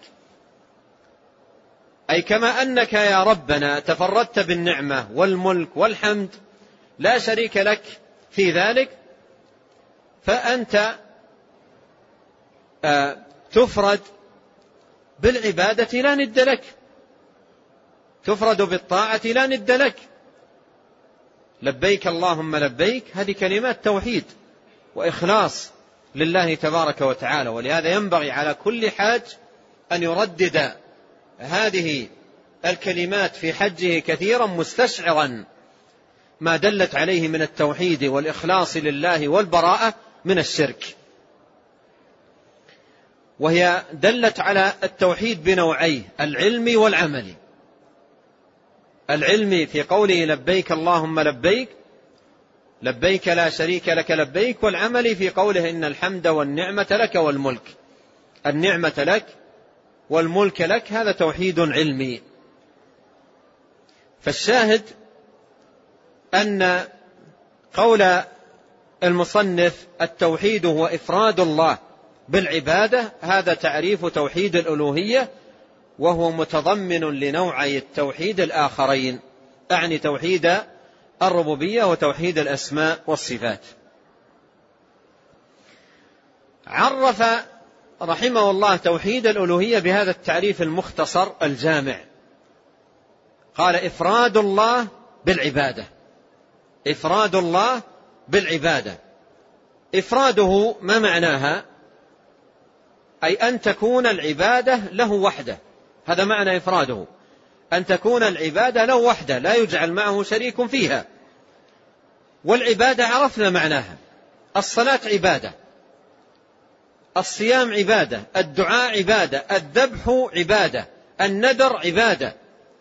أي كما أنك يا ربنا تفردت بالنعمة والملك والحمد لا شريك لك في ذلك، فأنت تفرد بالعبادة لا ند لك، تفرد بالطاعة لا ند لك. لبيك اللهم لبيك، هذه كلمات توحيد وإخلاص لله تبارك وتعالى. ولهذا ينبغي على كل حاج أن يردد هذه الكلمات في حجه كثيرا، مستشعرا ما دلت عليه من التوحيد والإخلاص لله والبراءة من الشرك. وهي دلت على التوحيد بنوعيه، العلم والعمل. العلم في قوله لبيك اللهم لبيك، لبيك لا شريك لك لبيك، والعمل في قوله إن الحمد والنعمة لك والملك، النعمة لك والملك لك، هذا توحيد علمي. فالشاهد أن قول المصنف التوحيد هو إفراد الله بالعبادة، هذا تعريف توحيد الألوهية، وهو متضمن لنوعي التوحيد الآخرين، أعني توحيد الربوبية وتوحيد الأسماء والصفات. عرف رحمه الله توحيد الألوهية بهذا التعريف المختصر الجامع، قال إفراد الله بالعبادة. إفراد الله بالعبادة، إفراده ما معناها؟ أي أن تكون العبادة له وحده، هذا معنى إفراده، أن تكون العبادة له وحده لا يجعل معه شريك فيها. والعبادة عرفنا معناها، الصلاة عبادة، الصيام عبادة، الدعاء عبادة، الذبح عبادة، النذر عبادة،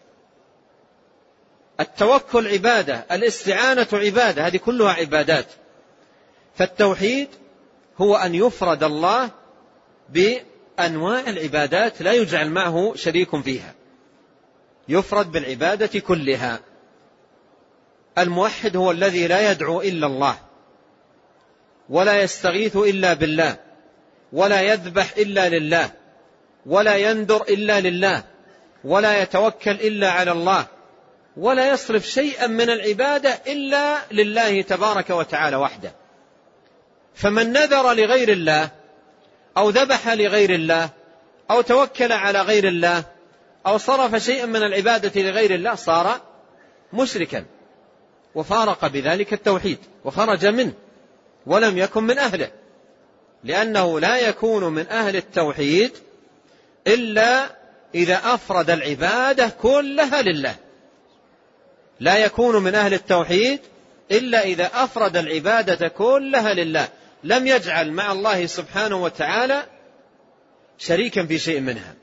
التوكل عبادة، الاستعانة عبادة، هذه كلها عبادات. فالتوحيد هو أن يفرد الله بأنواع العبادات لا يجعل معه شريك فيها، يفرد بالعبادة كلها. الموحد هو الذي لا يدعو إلا الله، ولا يستغيث إلا بالله، ولا يذبح إلا لله، ولا ينذر إلا لله، ولا يتوكل إلا على الله، ولا يصرف شيئا من العبادة إلا لله تبارك وتعالى وحده. فمن نذر لغير الله أو ذبح لغير الله أو توكل على غير الله أو صرف شيئا من العبادة لغير الله صار مشركا، وفارق بذلك التوحيد وخرج منه ولم يكن من أهله، لأنه لا يكون من أهل التوحيد إلا إذا أفرد العبادة كلها لله. لا يكون من أهل التوحيد إلا إذا أفرد العبادة كلها لله، لم يجعل مع الله سبحانه وتعالى شريكا في شيء منها.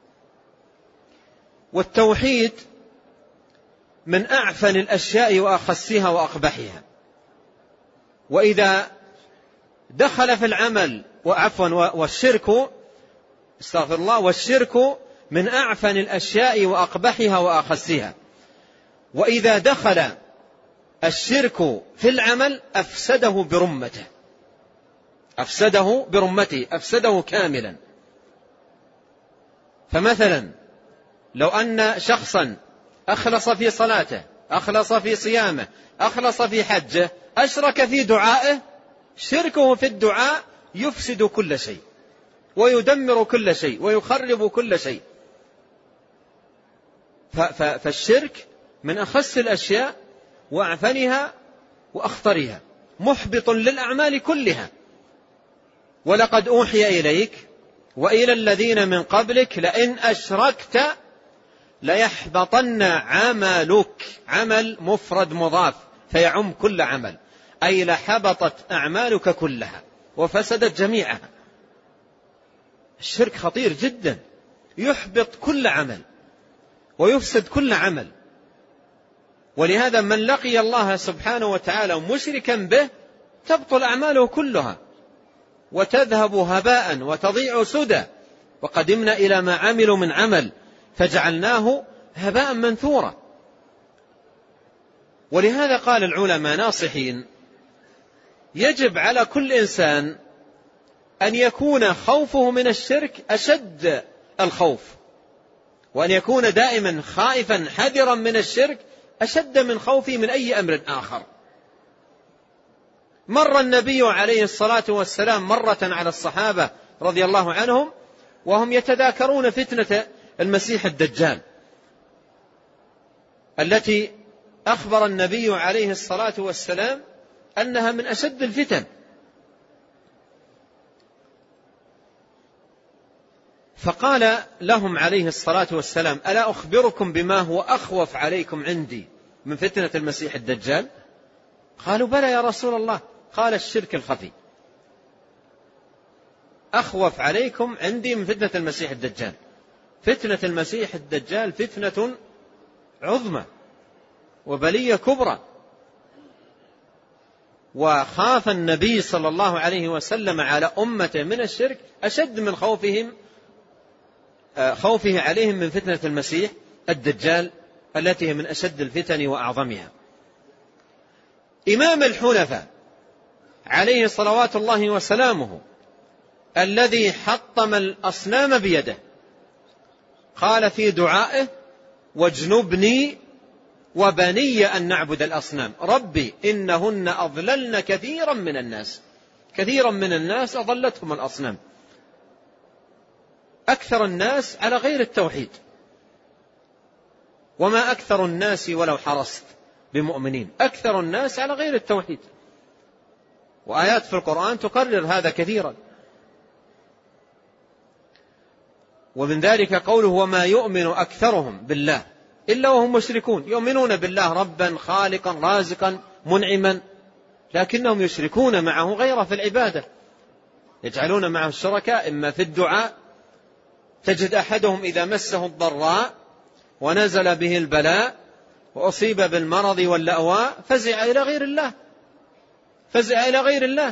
والتوحيد من أعفن الأشياء وأخسها وأقبحها، وإذا دخل في العمل والشرك، استغفر الله، والشرك من أعفن الأشياء وأقبحها وأخسها، وإذا دخل الشرك في العمل أفسده برمته، أفسده برمته، أفسده كاملا. فمثلا لو أن شخصا أخلص في صلاته، أخلص في صيامه، أخلص في حجه، أشرك في دعائه، شركه في الدعاء يفسد كل شيء ويدمر كل شيء ويخرب كل شيء. فالشرك من أخس الأشياء وأعفنها وأخطرها، محبط للأعمال كلها. ولقد أوحي إليك وإلى الذين من قبلك لئن أشركت ليحبطن عملك، عمل مفرد مضاف فيعم كل عمل، أي لحبطت أعمالك كلها وفسدت جميعها. الشرك خطير جدا، يحبط كل عمل ويفسد كل عمل. ولهذا من لقي الله سبحانه وتعالى مشركا به تبطل أعماله كلها، وتذهب هباء وتضيع سدى، وقدمنا إلى ما عملوا من عمل فجعلناه هباء منثورا. ولهذا قال العلماء ناصحين: يجب على كل إنسان أن يكون خوفه من الشرك أشد الخوف، وأن يكون دائما خائفا حذرا من الشرك أشد من خوفه من أي أمر آخر. مر النبي عليه الصلاة والسلام مرة على الصحابة رضي الله عنهم وهم يتذاكرون فتنة المسيح الدجال التي أخبر النبي عليه الصلاة والسلام أنها من أشد الفتن. فقال لهم عليه الصلاة والسلام: ألا أخبركم بما هو أخوف عليكم عندي من فتنة المسيح الدجال؟ قالوا: بلى يا رسول الله. قال: الشرك الخفي أخوف عليكم عندي من فتنة المسيح الدجال. فتنة المسيح الدجال فتنة عظمى وبلية كبرى، وخاف النبي صلى الله عليه وسلم على أمته من الشرك أشد من خوفه عليهم من فتنة المسيح الدجال التي هي من أشد الفتن وأعظمها. إمام الحنفاء عليه صلوات الله وسلامه الذي حطم الأصنام بيده قال في دعائه: واجنبني وبني أن نعبد الأصنام، ربي إنهن أضللن كثيرا من الناس أضلتهم الأصنام. أكثر الناس على غير التوحيد، وما أكثر الناس ولو حرصت بمؤمنين، أكثر الناس على غير التوحيد، وآيات في القرآن تقرر هذا كثيرا. ومن ذلك قوله: وما يؤمن أكثرهم بالله إلا وهم مشركون. يؤمنون بالله ربا خالقا رازقا منعما، لكنهم يشركون معه غيره في العبادة، يجعلون معه الشركاء إما في الدعاء، تجد أحدهم إذا مسه الضراء ونزل به البلاء وأصيب بالمرض واللأواء فزع إلى غير الله،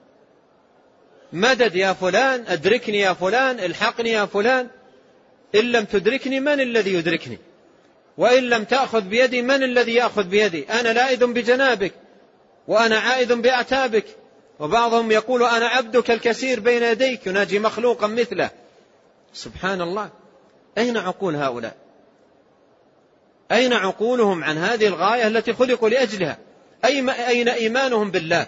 مدد يا فلان، أدركني يا فلان، الحقني يا فلان، إن لم تدركني من الذي يدركني، وإن لم تأخذ بيدي من الذي يأخذ بيدي، أنا لائذ بجنابك وأنا عائذ بأعتابك. وبعضهم يقول: أنا عبدك الكثير بين يديك، يناجي مخلوقا مثله. سبحان الله، أين عقول هؤلاء؟ أين عقولهم عن هذه الغاية التي خلقوا لأجلها؟ أين إيمانهم بالله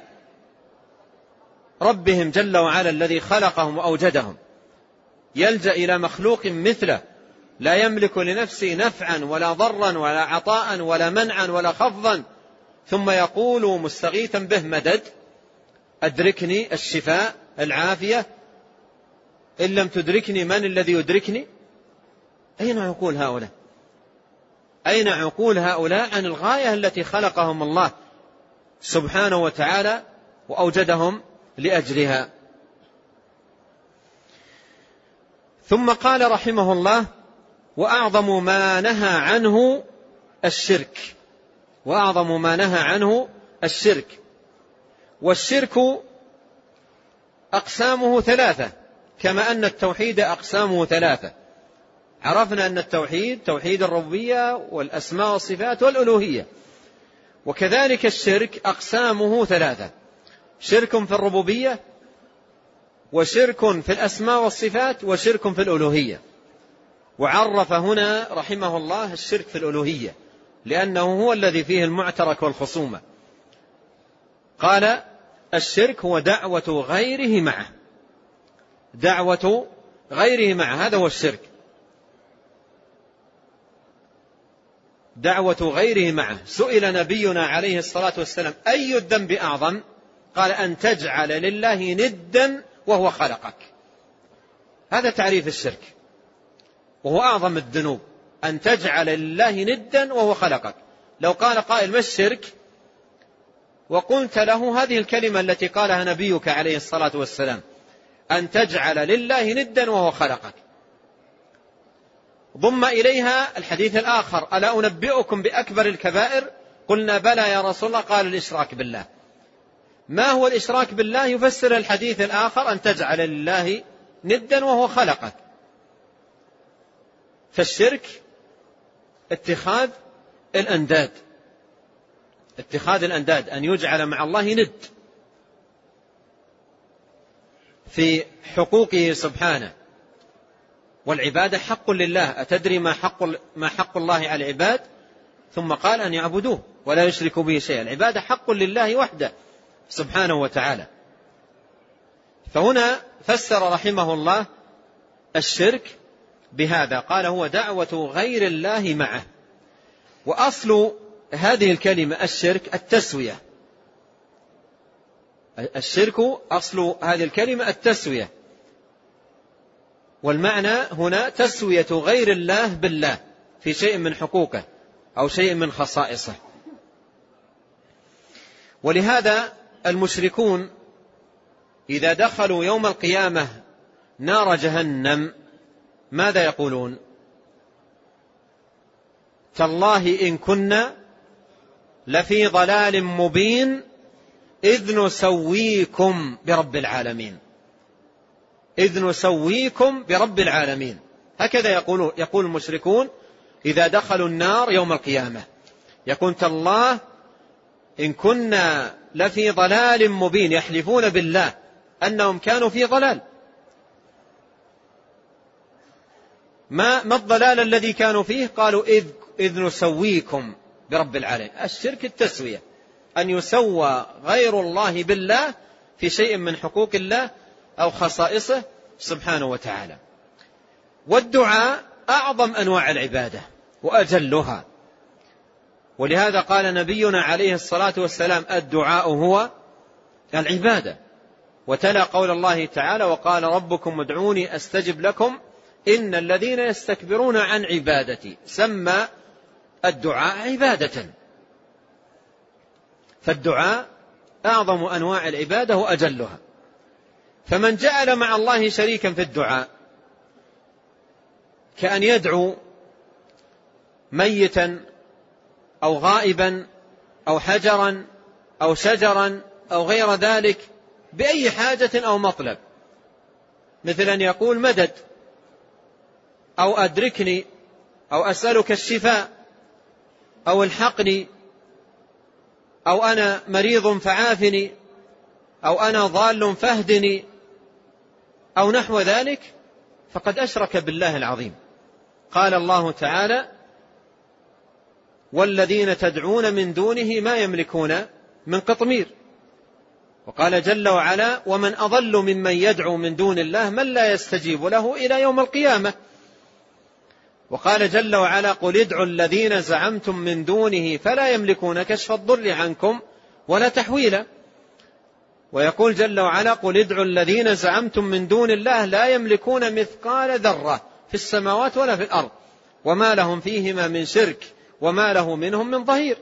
ربهم جل وعلا الذي خلقهم وأوجدهم؟ يلجأ إلى مخلوق مثله لا يملك لنفسه نفعا ولا ضرا ولا عطاء ولا منعا ولا خفضا، ثم يقول مستغيثا به: مدد، أدركني الشفاء العافية، إن لم تدركني من الذي يدركني؟ أين عقول هؤلاء؟ أين عقول هؤلاء عن الغاية التي خلقهم الله سبحانه وتعالى وأوجدهم لأجلها؟ ثم قال رحمه الله: وأعظم ما نهى عنه الشرك. وأعظم ما نهى عنه الشرك. والشرك أقسامه ثلاثة، كما أن التوحيد أقسامه ثلاثة. عرفنا أن التوحيد توحيد الربوبية والأسماء والصفات والألوهية، وكذلك الشرك أقسامه ثلاثة: شرك في الربوبية، وشرك في الأسماء والصفات، وشرك في الألوهية. وعرف هنا رحمه الله الشرك في الألوهية لأنه هو الذي فيه المعترك والخصومة. قال: الشرك هو دعوة غيره معه، دعوة غيره معه، هذا هو الشرك، دعوة غيره معه. سئل نبينا عليه الصلاة والسلام: أي الذنب أعظم؟ قال: أن تجعل لله ندا وهو خلقك. هذا تعريف الشرك، وهو أعظم الذنوب، أن تجعل لله ندا وهو خلقك. لو قال قائل: ما الشرك؟ وقلت له هذه الكلمة التي قالها نبيك عليه الصلاة والسلام: أن تجعل لله ندا وهو خلقك، ضم إليها الحديث الآخر: ألا أنبئكم بأكبر الكبائر؟ قلنا: بلى يا رسول الله. قال: الإشراك بالله. ما هو الإشراك بالله؟ يفسر الحديث الآخر أن تجعل لله ندا وهو خلقك. فالشرك اتخاذ الأنداد، أن يجعل مع الله ند في حقوقه سبحانه. والعبادة حق لله. أتدري ما حق الله على العباد؟ ثم قال أن يعبدوه ولا يشركوا به شيئا. العبادة حق لله وحده سبحانه وتعالى. فهنا فسر رحمه الله الشرك بهذا، قال هو دعوة غير الله معه. وأصل هذه الكلمة الشرك التسوية. الشرك أصل هذه الكلمة التسوية، والمعنى هنا تسوية غير الله بالله في شيء من حقوقه أو شيء من خصائصه. ولهذا المشركون إذا دخلوا يوم القيامة نار جهنم ماذا يقولون؟ تالله إن كنا لفي ضلال مبين إذ نسويكم برب العالمين. إذ نسويكم برب العالمين. هكذا يقول المشركون إذا دخلوا النار يوم القيامة، يقول تالله إن كنا لفي ضلال مبين، يحلفون بالله أنهم كانوا في ضلال. ما الضلال الذي كانوا فيه؟ قالوا إذ نسويكم برب العالمين. الشرك التسوية، أن يسوى غير الله بالله في شيء من حقوق الله أو خصائصه سبحانه وتعالى. والدعاء أعظم أنواع العبادة وأجلها، ولهذا قال نبينا عليه الصلاة والسلام الدعاء هو العبادة. وتلا قول الله تعالى وقال ربكم ادعوني أستجب لكم إن الذين يستكبرون عن عبادتي. سمى الدعاء عبادة. فالدعاء أعظم أنواع العبادة وأجلها. فمن جعل مع الله شريكا في الدعاء كأن يدعو ميتا أو غائبا أو حجرا أو شجرا أو غير ذلك بأي حاجة أو مطلب، مثل أن يقول مدد أو أدركني أو أسألك الشفاء أو الحقني أو أنا مريض فعافني أو أنا ضال فاهدني أو نحو ذلك، فقد أشرك بالله العظيم. قال الله تعالى والذين تدعون من دونه ما يملكون من قطمير. وقال جل وعلا ومن أضل ممن يدعو من دون الله من لا يستجيب له إلى يوم القيامة. وقال جل وعلا قل ادعوا الذين زعمتم من دونه فلا يملكون كشف الضر عنكم ولا تحويلا. ويقول جل وعلا قل ادعوا الذين زعمتم من دون الله لا يملكون مثقال ذرة في السماوات ولا في الأرض وما لهم فيهما من شرك وما له منهم من ظهير.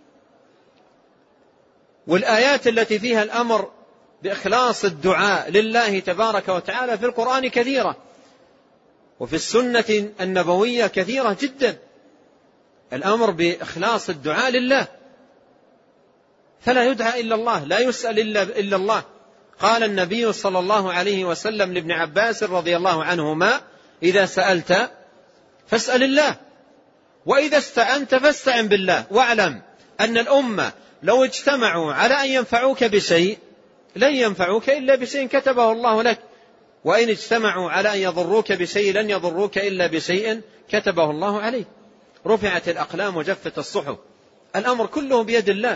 والآيات التي فيها الأمر بإخلاص الدعاء لله تبارك وتعالى في القرآن كثيرة، وفي السنة النبوية كثيرة جدا، الأمر بإخلاص الدعاء لله، فلا يدعى إلا الله، لا يسأل إلا الله. قال النبي صلى الله عليه وسلم لابن عباس رضي الله عنهما إذا سألت فاسأل الله وإذا استعنت فاستعن بالله، واعلم أن الأمة لو اجتمعوا على أن ينفعوك بشيء لن ينفعوك إلا بشيء كتبه الله لك، وإن اجتمعوا على أن يضروك بشيء لن يضروك إلا بشيء كتبه الله عليك. رفعت الأقلام وجفت الصحف، الأمر كله بيد الله.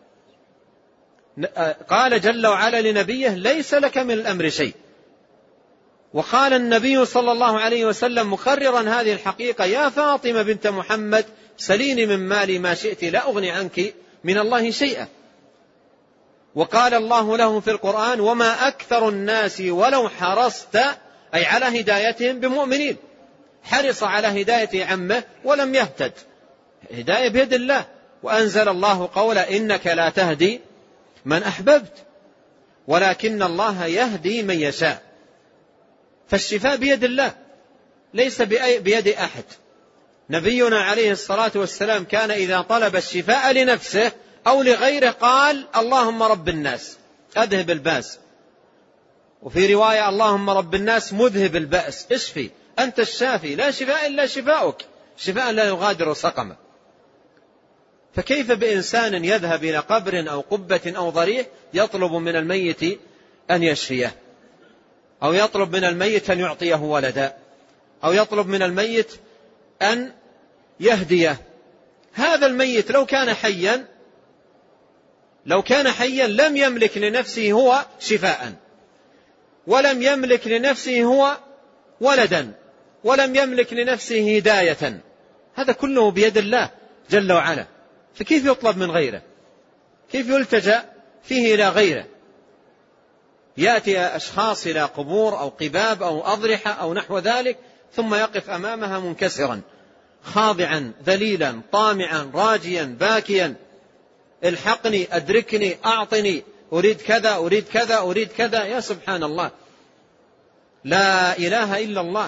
قال جل وعلا لنبيه ليس لك من الأمر شيء. وقال النبي صلى الله عليه وسلم مقررا هذه الحقيقة يا فاطمة بنت محمد سليني من مالي ما شئت لا أغني عنك من الله شيئا. وقال الله له في القرآن وما أكثر الناس ولو حرصت أي على هدايتهم بمؤمنين. حرص على هداية عمه ولم يهتد، هداية بيد الله. وأنزل الله قولا إنك لا تهدي من أحببت ولكن الله يهدي من يشاء. فالشفاء بيد الله ليس بيد أحد. نبينا عليه الصلاة والسلام كان إذا طلب الشفاء لنفسه أو لغيره قال اللهم رب الناس أذهب الباس، وفي رواية اللهم رب الناس مذهب البأس اشفي أنت الشافي لا شفاء إلا شفاؤك شفاء لا يغادر سقما. فكيف بإنسان يذهب إلى قبر أو قبة أو ضريح يطلب من الميت أن يشفيه، أو يطلب من الميت أن يعطيه ولدا، أو يطلب من الميت أن يهديه؟ هذا الميت لو كان حيا لم يملك لنفسه هو شفاء، ولم يملك لنفسه هو ولدا، ولم يملك لنفسه هداية. هذا كله بيد الله جل وعلا، فكيف يطلب من غيره؟ كيف يلتجأ فيه إلى غيره؟ يأتي أشخاص إلى قبور أو قباب أو أضرحة أو نحو ذلك، ثم يقف أمامها منكسرا خاضعا ذليلا طامعا راجيا باكيا، الحقني أدركني أعطني أريد كذا أريد كذا أريد كذا. يا سبحان الله، لا إله إلا الله.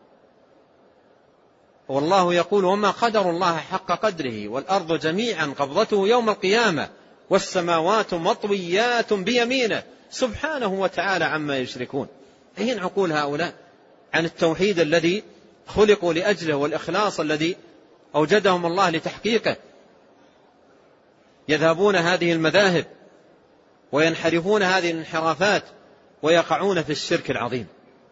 والله يقول وما قدر الله حق قدره والأرض جميعا قبضته يوم القيامة والسماوات مطويات بيمينه سبحانه وتعالى عما يشركون. أين عقول هؤلاء عن التوحيد الذي خلقوا لأجله والإخلاص الذي أوجدهم الله لتحقيقه؟ يذهبون هذه المذاهب وينحرفون هذه الانحرافات ويقعون في الشرك العظيم.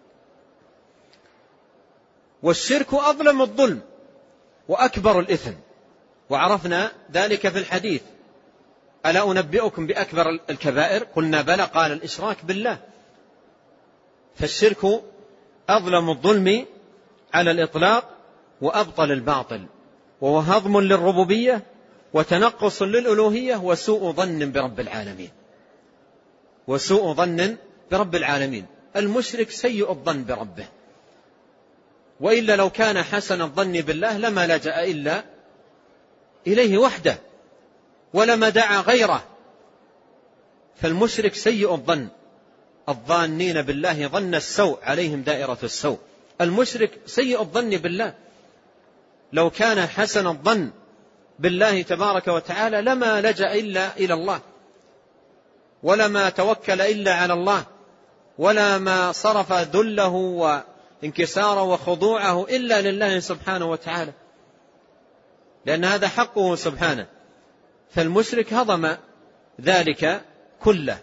والشرك أظلم الظلم وأكبر الإثم، وعرفنا ذلك في الحديث: ألا أنبئكم بأكبر الكبائر؟ قلنا بلى، قال الإشراك بالله. فالشرك أظلم الظلم على الإطلاق وأبطل الباطل، وهو هضم للربوبية وتنقص للألوهية وسوء ظن برب العالمين. وسوء ظن برب العالمين. المشرك سيء الظن بربه، وإلا لو كان حسن الظن بالله لما لجأ إلا إليه وحده ولما دعا غيره. فالمشرك سيء الظن، الظانين بالله ظن السوء عليهم دائرة السوء. المشرك سيء الظن بالله، لو كان حسن الظن بالله تبارك وتعالى لما لجأ إلا إلى الله، ولما توكل إلا على الله، ولا ما صرف ذله وانكساره وخضوعه إلا لله سبحانه وتعالى، لأن هذا حقه سبحانه. فالمشرك هضم ذلك كله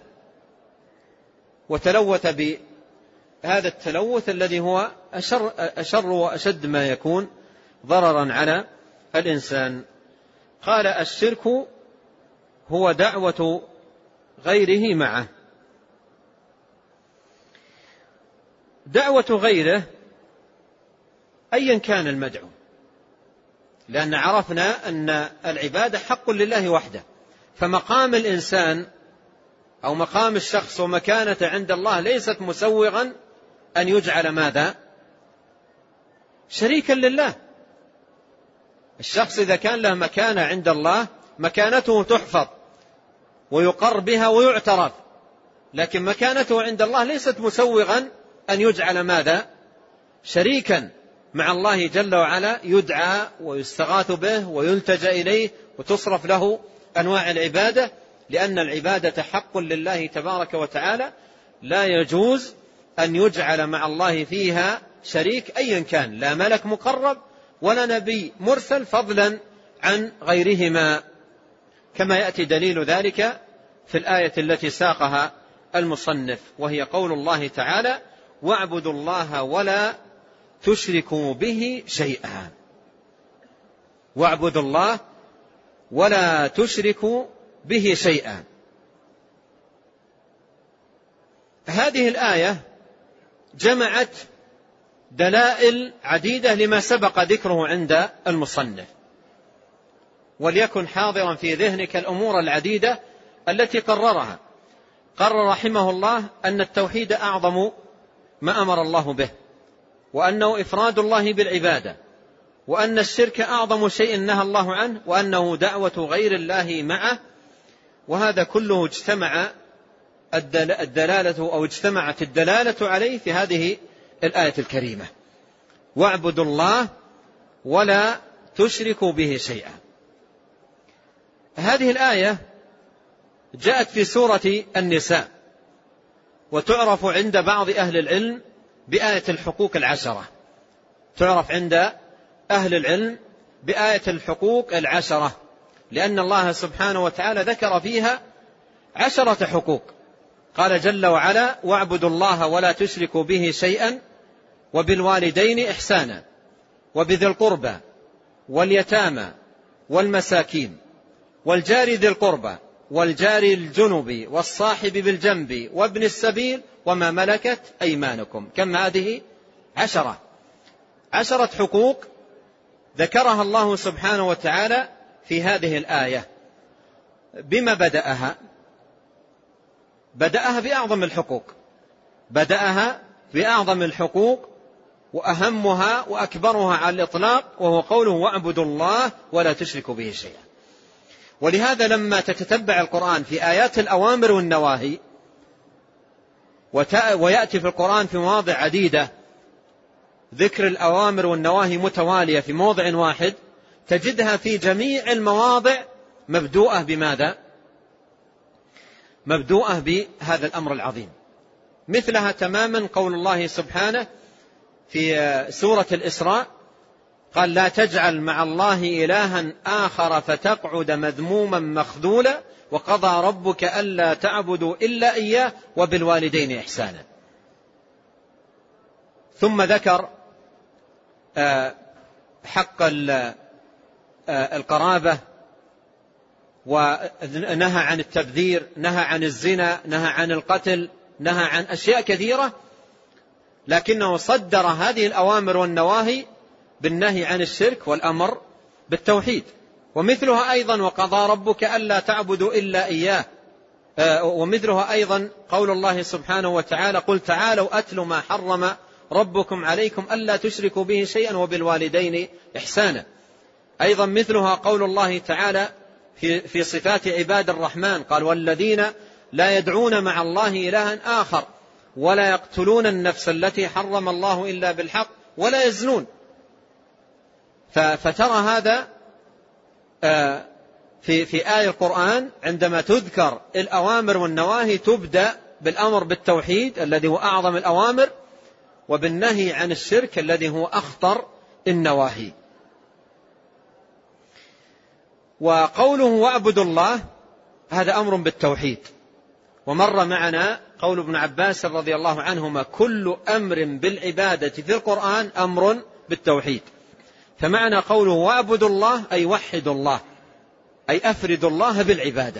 وتلوث بهذا التلوث الذي هو أشر وأشد ما يكون ضررا على الإنسان. قال الشرك هو دعوة غيره معه. دعوة غيره أيا كان المدعو، لأن عرفنا أن العبادة حق لله وحده، فمقام الإنسان أو مقام الشخص ومكانة عند الله ليست مسوغا أن يجعل ماذا؟ شريكا لله. الشخص إذا كان له مكانة عند الله مكانته تحفظ ويقر بها ويعترف، لكن مكانته عند الله ليست مسوغا أن يجعل ماذا؟ شريكا مع الله جل وعلا، يدعى ويستغاث به ويلتجأ إليه وتصرف له أنواع العبادة، لأن العبادة حق لله تبارك وتعالى، لا يجوز أن يجعل مع الله فيها شريك أيا كان، لا ملك مقرب ولا نبي مرسل، فضلا عن غيرهما، كما يأتي دليل ذلك في الآية التي ساقها المصنف، وهي قول الله تعالى: واعبدوا الله ولا تشركوا به شيئا. واعبدوا الله ولا تشركوا به شيئا. هذه الآية جمعت دلائل عديدة لما سبق ذكره عند المصنف، وليكن حاضرا في ذهنك الأمور العديدة التي قررها. قرر رحمه الله أن التوحيد أعظم ما أمر الله به، وأنه إفراد الله بالعبادة، وأن الشرك أعظم شيء نهى الله عنه، وأنه دعوة غير الله معه. وهذا كله اجتمعت الدلالة عليه في هذه الآية الكريمة: واعبدوا الله ولا تشركوا به شيئا. هذه الآية جاءت في سورة النساء، وتعرف عند بعض أهل العلم بآية الحقوق العشرة. تعرف عند أهل العلم بآية الحقوق العشرة، لأن الله سبحانه وتعالى ذكر فيها 10 حقوق. قال جل وعلا: واعبدوا الله ولا تشركوا به شيئا وبالوالدين إحسانا وبذي القربى واليتامى والمساكين والجار ذي القربى والجار الجنب والصاحب بالجنب وابن السبيل وما ملكت أيمانكم. كم هذه؟ 10 حقوق ذكرها الله سبحانه وتعالى في هذه الآية. بما بدأها بأعظم الحقوق، بدأها بأعظم الحقوق وأهمها وأكبرها على الإطلاق، وهو قوله: واعبدوا الله ولا تشركوا به شيئا. ولهذا لما تتتبع القرآن في آيات الأوامر والنواهي، ويأتي في القرآن في مواضع عديدة ذكر الأوامر والنواهي متوالية في موضع واحد، تجدها في جميع المواضع مبدوءة بماذا؟ مبدوءة بهذا الأمر العظيم. مثلها تماما قول الله سبحانه في سورة الإسراء: قال: لا تجعل مع الله إلها آخر فتقعد مذموما مخذولا وقضى ربك ألا تعبدوا إلا إياه وبالوالدين إحسانا. ثم ذكر حق القرابة، ونهى عن التبذير، نهى عن الزنا، نهى عن القتل، نهى عن أشياء كثيرة، لكنه صدر هذه الأوامر والنواهي بالنهي عن الشرك والأمر بالتوحيد. ومثلها أيضا: وقضى ربك ألا تعبدوا إلا إياه. ومثلها أيضا قول الله سبحانه وتعالى: قل تعالوا أتل ما حرم ربكم عليكم ألا تشركوا به شيئا وبالوالدين إحسانا. أيضا مثلها قول الله تعالى في صفات عباد الرحمن: قال: والذين لا يدعون مع الله إلها آخر ولا يقتلون النفس التي حرم الله إلا بالحق ولا يزنون. فترى هذا في آية القرآن عندما تذكر الأوامر والنواهي تبدأ بالأمر بالتوحيد الذي هو أعظم الأوامر، وبالنهي عن الشرك الذي هو أخطر النواهي. وقوله: واعبدوا الله، هذا أمر بالتوحيد. ومر معنا قول ابن عباس رضي الله عنهما: كل أمر بالعبادة في القرآن أمر بالتوحيد. فمعنى قوله واعبدوا الله أي وحدوا الله، أي أفردوا الله بالعبادة.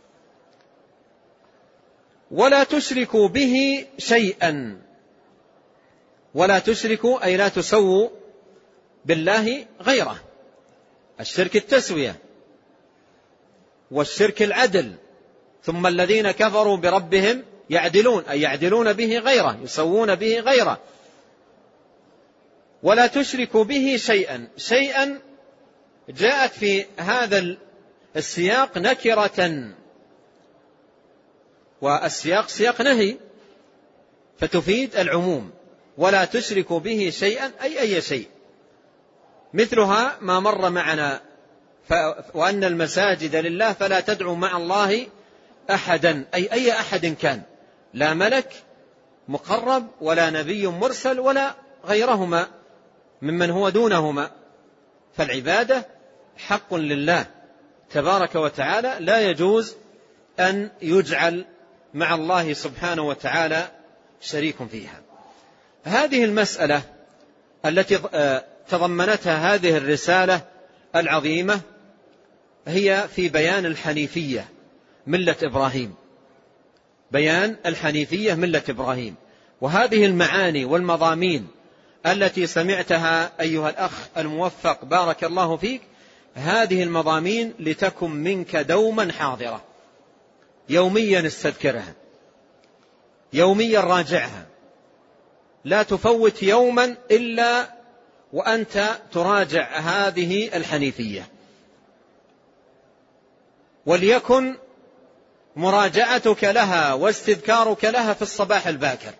ولا تشركوا به شيئا، ولا تشركوا أي لا تسووا بالله غيره. الشرك التسوية، والشرك العدل. ثم الذين كفروا بربهم يعدلون، أي يعدلون به غيره، يسوون به غيره. ولا تشركوا به شيئا. شيئا جاءت في هذا السياق نكرة، والسياق سياق نهي فتفيد العموم. ولا تشركوا به شيئا أي شيء. مثلها ما مر معنا: وأن المساجد لله فلا تدعوا مع الله أحدا، أي أحد كان، لا ملك مقرب ولا نبي مرسل ولا غيرهما ممن هو دونهما. فالعبادة حق لله تبارك وتعالى، لا يجوز أن يجعل مع الله سبحانه وتعالى شريك فيها. هذه المسألة التي تضمنتها هذه الرسالة العظيمة هي في بيان الحنيفية ملة إبراهيم، بيان الحنيفية ملة إبراهيم. وهذه المعاني والمضامين التي سمعتها أيها الأخ الموفق بارك الله فيك، هذه المضامين لتكن منك دوما حاضرة، يوميا استذكرها، يوميا راجعها، لا تفوت يوما إلا وأنت تراجع هذه الحنيفية. وليكن مراجعتك لها واستذكارك لها في الصباح الباكر،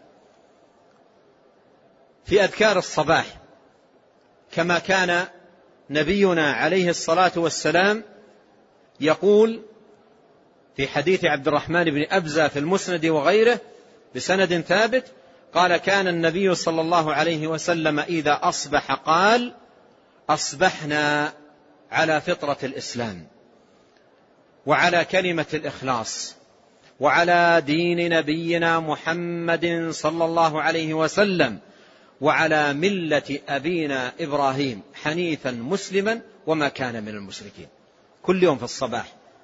في أذكار الصباح، كما كان نبينا عليه الصلاة والسلام يقول في حديث عبد الرحمن بن أبزة في المسند وغيره: بسند ثابت قال: كان النبي صلى الله عليه وسلم إذا أصبح قال: أصبحنا على فطرة الإسلام وعلى كلمة الإخلاص وعلى دين نبينا محمد صلى الله عليه وسلم وعلى ملة أبينا إبراهيم حنيفا مسلما وما كان من المشركين. كل يوم في الصباح،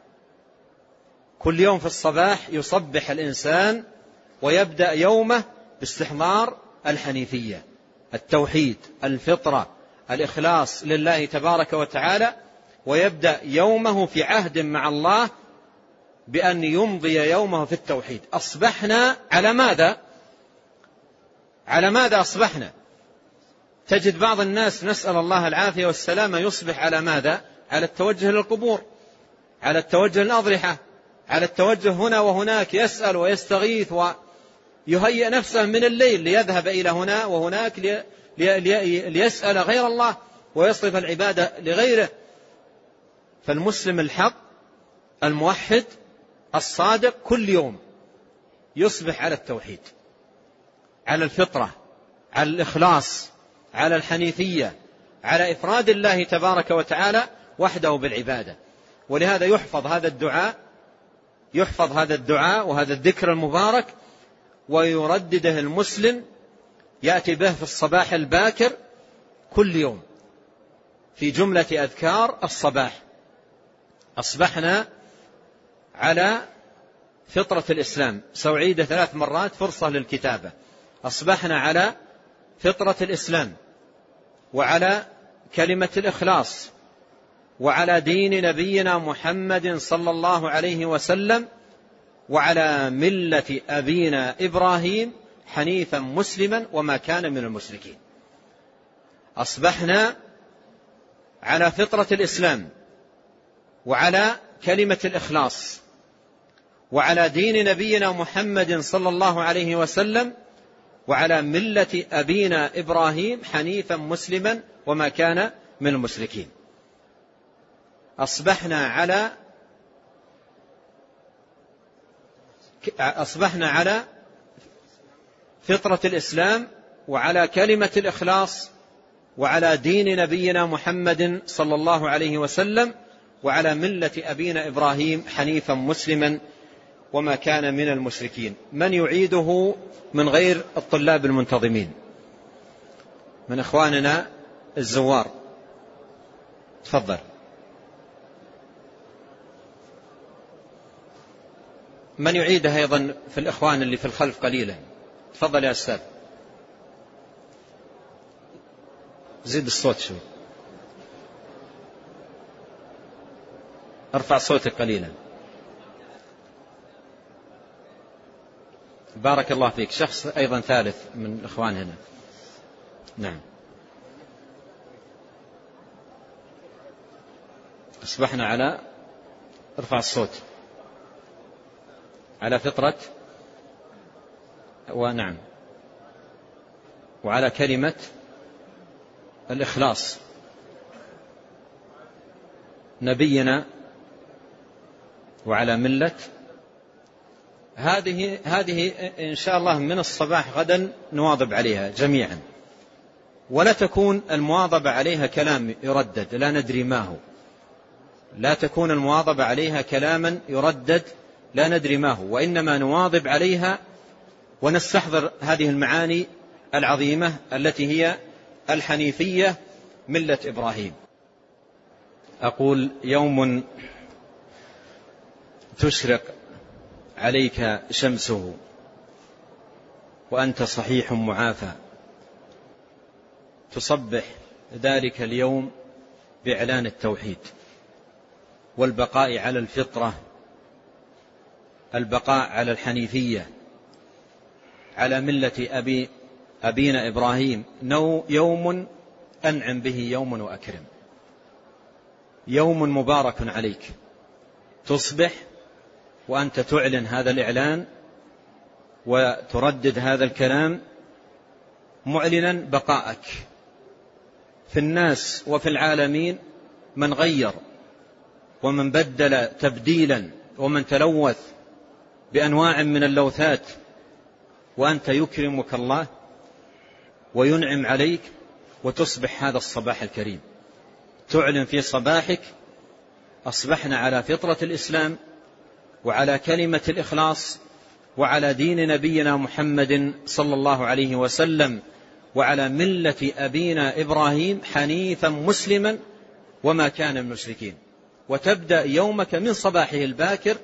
كل يوم في الصباح يصبح الإنسان ويبدأ يومه باستحضار الحنيفية، التوحيد، الفطرة، الإخلاص لله تبارك وتعالى، ويبدأ يومه في عهد مع الله بأن يمضي يومه في التوحيد. أصبحنا على ماذا؟ على ماذا أصبحنا؟ تجد بعض الناس، نسأل الله العافية والسلامة، يصبح على ماذا؟ على التوجه للقبور، على التوجه للأضرحة، على التوجه هنا وهناك، يسأل ويستغيث ويهيئ نفسه من الليل ليذهب إلى هنا وهناك ليسأل غير الله ويصرف العبادة لغيره. فالمسلم الحق الموحد الصادق كل يوم يصبح على التوحيد، على الفطرة، على الإخلاص، على الحنيفية، على إفراد الله تبارك وتعالى وحده بالعبادة. ولهذا يحفظ هذا الدعاء وهذا الذكر المبارك، ويردده المسلم، يأتي به في الصباح الباكر كل يوم في جملة أذكار الصباح: أصبحنا على فطرة الإسلام. سأعيد 3 مرات فرصة للكتابة: أصبحنا على فطرة الإسلام وعلى كلمة الإخلاص وعلى دين نبينا محمد صلى الله عليه وسلم وعلى ملة أبينا إبراهيم حنيفا مسلما وما كان من المشركين. أصبحنا على فطرة الإسلام وعلى كلمة الإخلاص وعلى دين نبينا محمد صلى الله عليه وسلم وعلى ملة أبينا إبراهيم حنيفا مسلما وما كان من المشركين. أصبحنا على فطرة الإسلام وعلى كلمة الإخلاص وعلى دين نبينا محمد صلى الله عليه وسلم وعلى ملة أبينا إبراهيم حنيفا مسلما وما كان من المشركين. من يعيده من غير الطلاب المنتظمين من إخواننا الزوار؟ تفضل. من يعيدها أيضا في الإخوان اللي في الخلف قليلا؟ تفضل يا أستاذ. زيد الصوت شوي، ارفع صوتك قليلا. بارك الله فيك. شخص أيضا ثالث من الإخوان هنا. نعم. أصبحنا على، ارفع الصوت، على فطرة، ونعم، وعلى كلمة الإخلاص نبينا وعلى ملة. هذه إن شاء الله من الصباح غدا نواظب عليها جميعا، ولا تكون المواظبة عليها كلام يردد لا ندري ما هو، لا تكون المواظبة عليها كلاما يردد لا ندري ما هو، وإنما نواظب عليها ونستحضر هذه المعاني العظيمة التي هي الحنيفية ملة إبراهيم. أقول: يوم تشرق عليك شمسه وأنت صحيح معافى، تصبح ذلك اليوم بإعلان التوحيد والبقاء على الفطرة، البقاء على الحنيفية على ملة أبينا إبراهيم. يوم أنعم به يوم وأكرم، يوم مبارك عليك، تصبح وأنت تعلن هذا الإعلان وتردد هذا الكلام معلنا بقاءك في الناس وفي العالمين. من غير ومن بدل تبديلا ومن تلوث بأنواع من اللوثات وأنت يكرمك الله وينعم عليك وتصبح هذا الصباح الكريم، تعلن في صباحك: أصبحنا على فطرة الإسلام وعلى كلمة الإخلاص وعلى دين نبينا محمد صلى الله عليه وسلم وعلى ملة أبينا إبراهيم حنيفا مسلما وما كان من المشركين. وتبدأ يومك من صباحه الباكر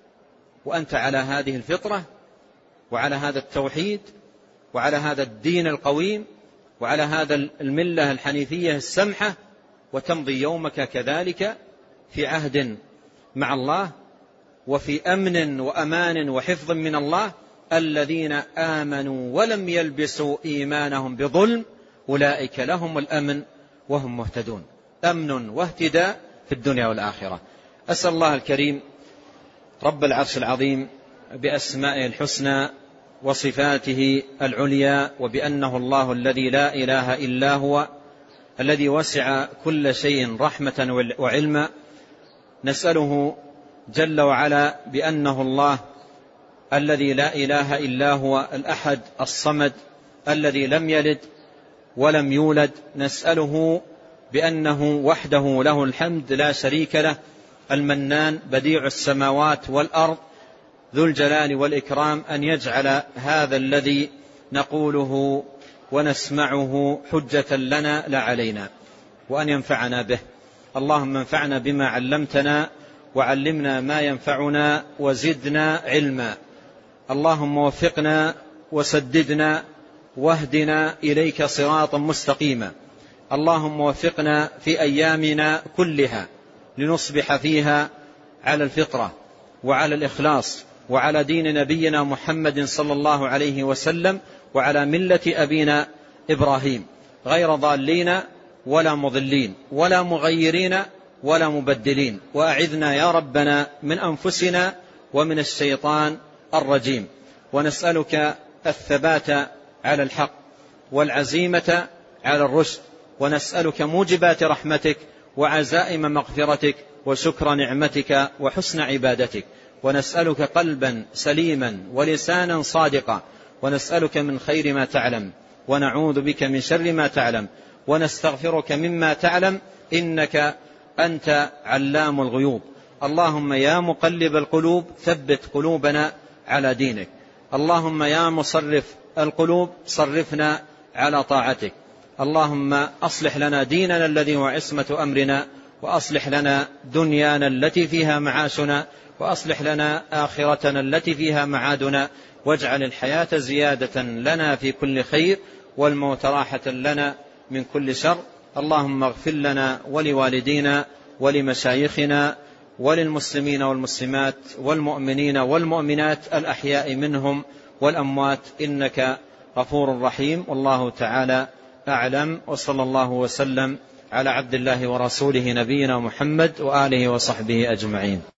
وأنت على هذه الفطرة وعلى هذا التوحيد وعلى هذا الدين القويم وعلى هذا الملة الحنيفية السمحة، وتمضي يومك كذلك في عهد مع الله وفي أمن وأمان وحفظ من الله. الذين آمنوا ولم يلبسوا إيمانهم بظلم أولئك لهم الأمن وهم مهتدون. أمن واهتداء في الدنيا والآخرة. أسأل الله الكريم رب العرش العظيم بأسمائه الحسنى وصفاته العليا وبأنه الله الذي لا إله إلا هو الذي وسع كل شيء رحمة وعلما، نسأله جل وعلا بأنه الله الذي لا إله إلا هو الأحد الصمد الذي لم يلد ولم يولد، نسأله بأنه وحده له الحمد لا شريك له، المنان بديع السماوات والأرض ذو الجلال والإكرام، أن يجعل هذا الذي نقوله ونسمعه حجة لنا لا علينا، وأن ينفعنا به. اللهم انفعنا بما علمتنا وعلمنا ما ينفعنا وزدنا علما. اللهم وفقنا وسددنا واهدنا إليك صراطا مستقيما. اللهم وفقنا في أيامنا كلها لنصبح فيها على الفطرة وعلى الإخلاص وعلى دين نبينا محمد صلى الله عليه وسلم وعلى ملة أبينا إبراهيم، غير ضالين ولا مضلين ولا مغيرين ولا مبدلين. وأعذنا يا ربنا من أنفسنا ومن الشيطان الرجيم. ونسألك الثبات على الحق والعزيمة على الرشد، ونسألك موجبات رحمتك وعزائم مغفرتك وشكر نعمتك وحسن عبادتك، ونسألك قلبا سليما ولسانا صادقا، ونسألك من خير ما تعلم ونعوذ بك من شر ما تعلم، ونستغفرك مما تعلم إنك أنت علام الغيوب. اللهم يا مقلب القلوب ثبت قلوبنا على دينك. اللهم يا مصرف القلوب صرفنا على طاعتك. اللهم أصلح لنا ديننا الذي هو عصمة أمرنا، وأصلح لنا دنيانا التي فيها معاشنا، وأصلح لنا آخرتنا التي فيها معادنا، واجعل الحياة زيادة لنا في كل خير والموت راحة لنا من كل شر. اللهم اغفر لنا ولوالدينا ولمشايخنا وللمسلمين والمسلمات والمؤمنين والمؤمنات الأحياء منهم والأموات، إنك غفور رحيم. والله تعالى أعلم، وصلى الله وسلم على عبد الله ورسوله نبينا محمد وآله وصحبه أجمعين.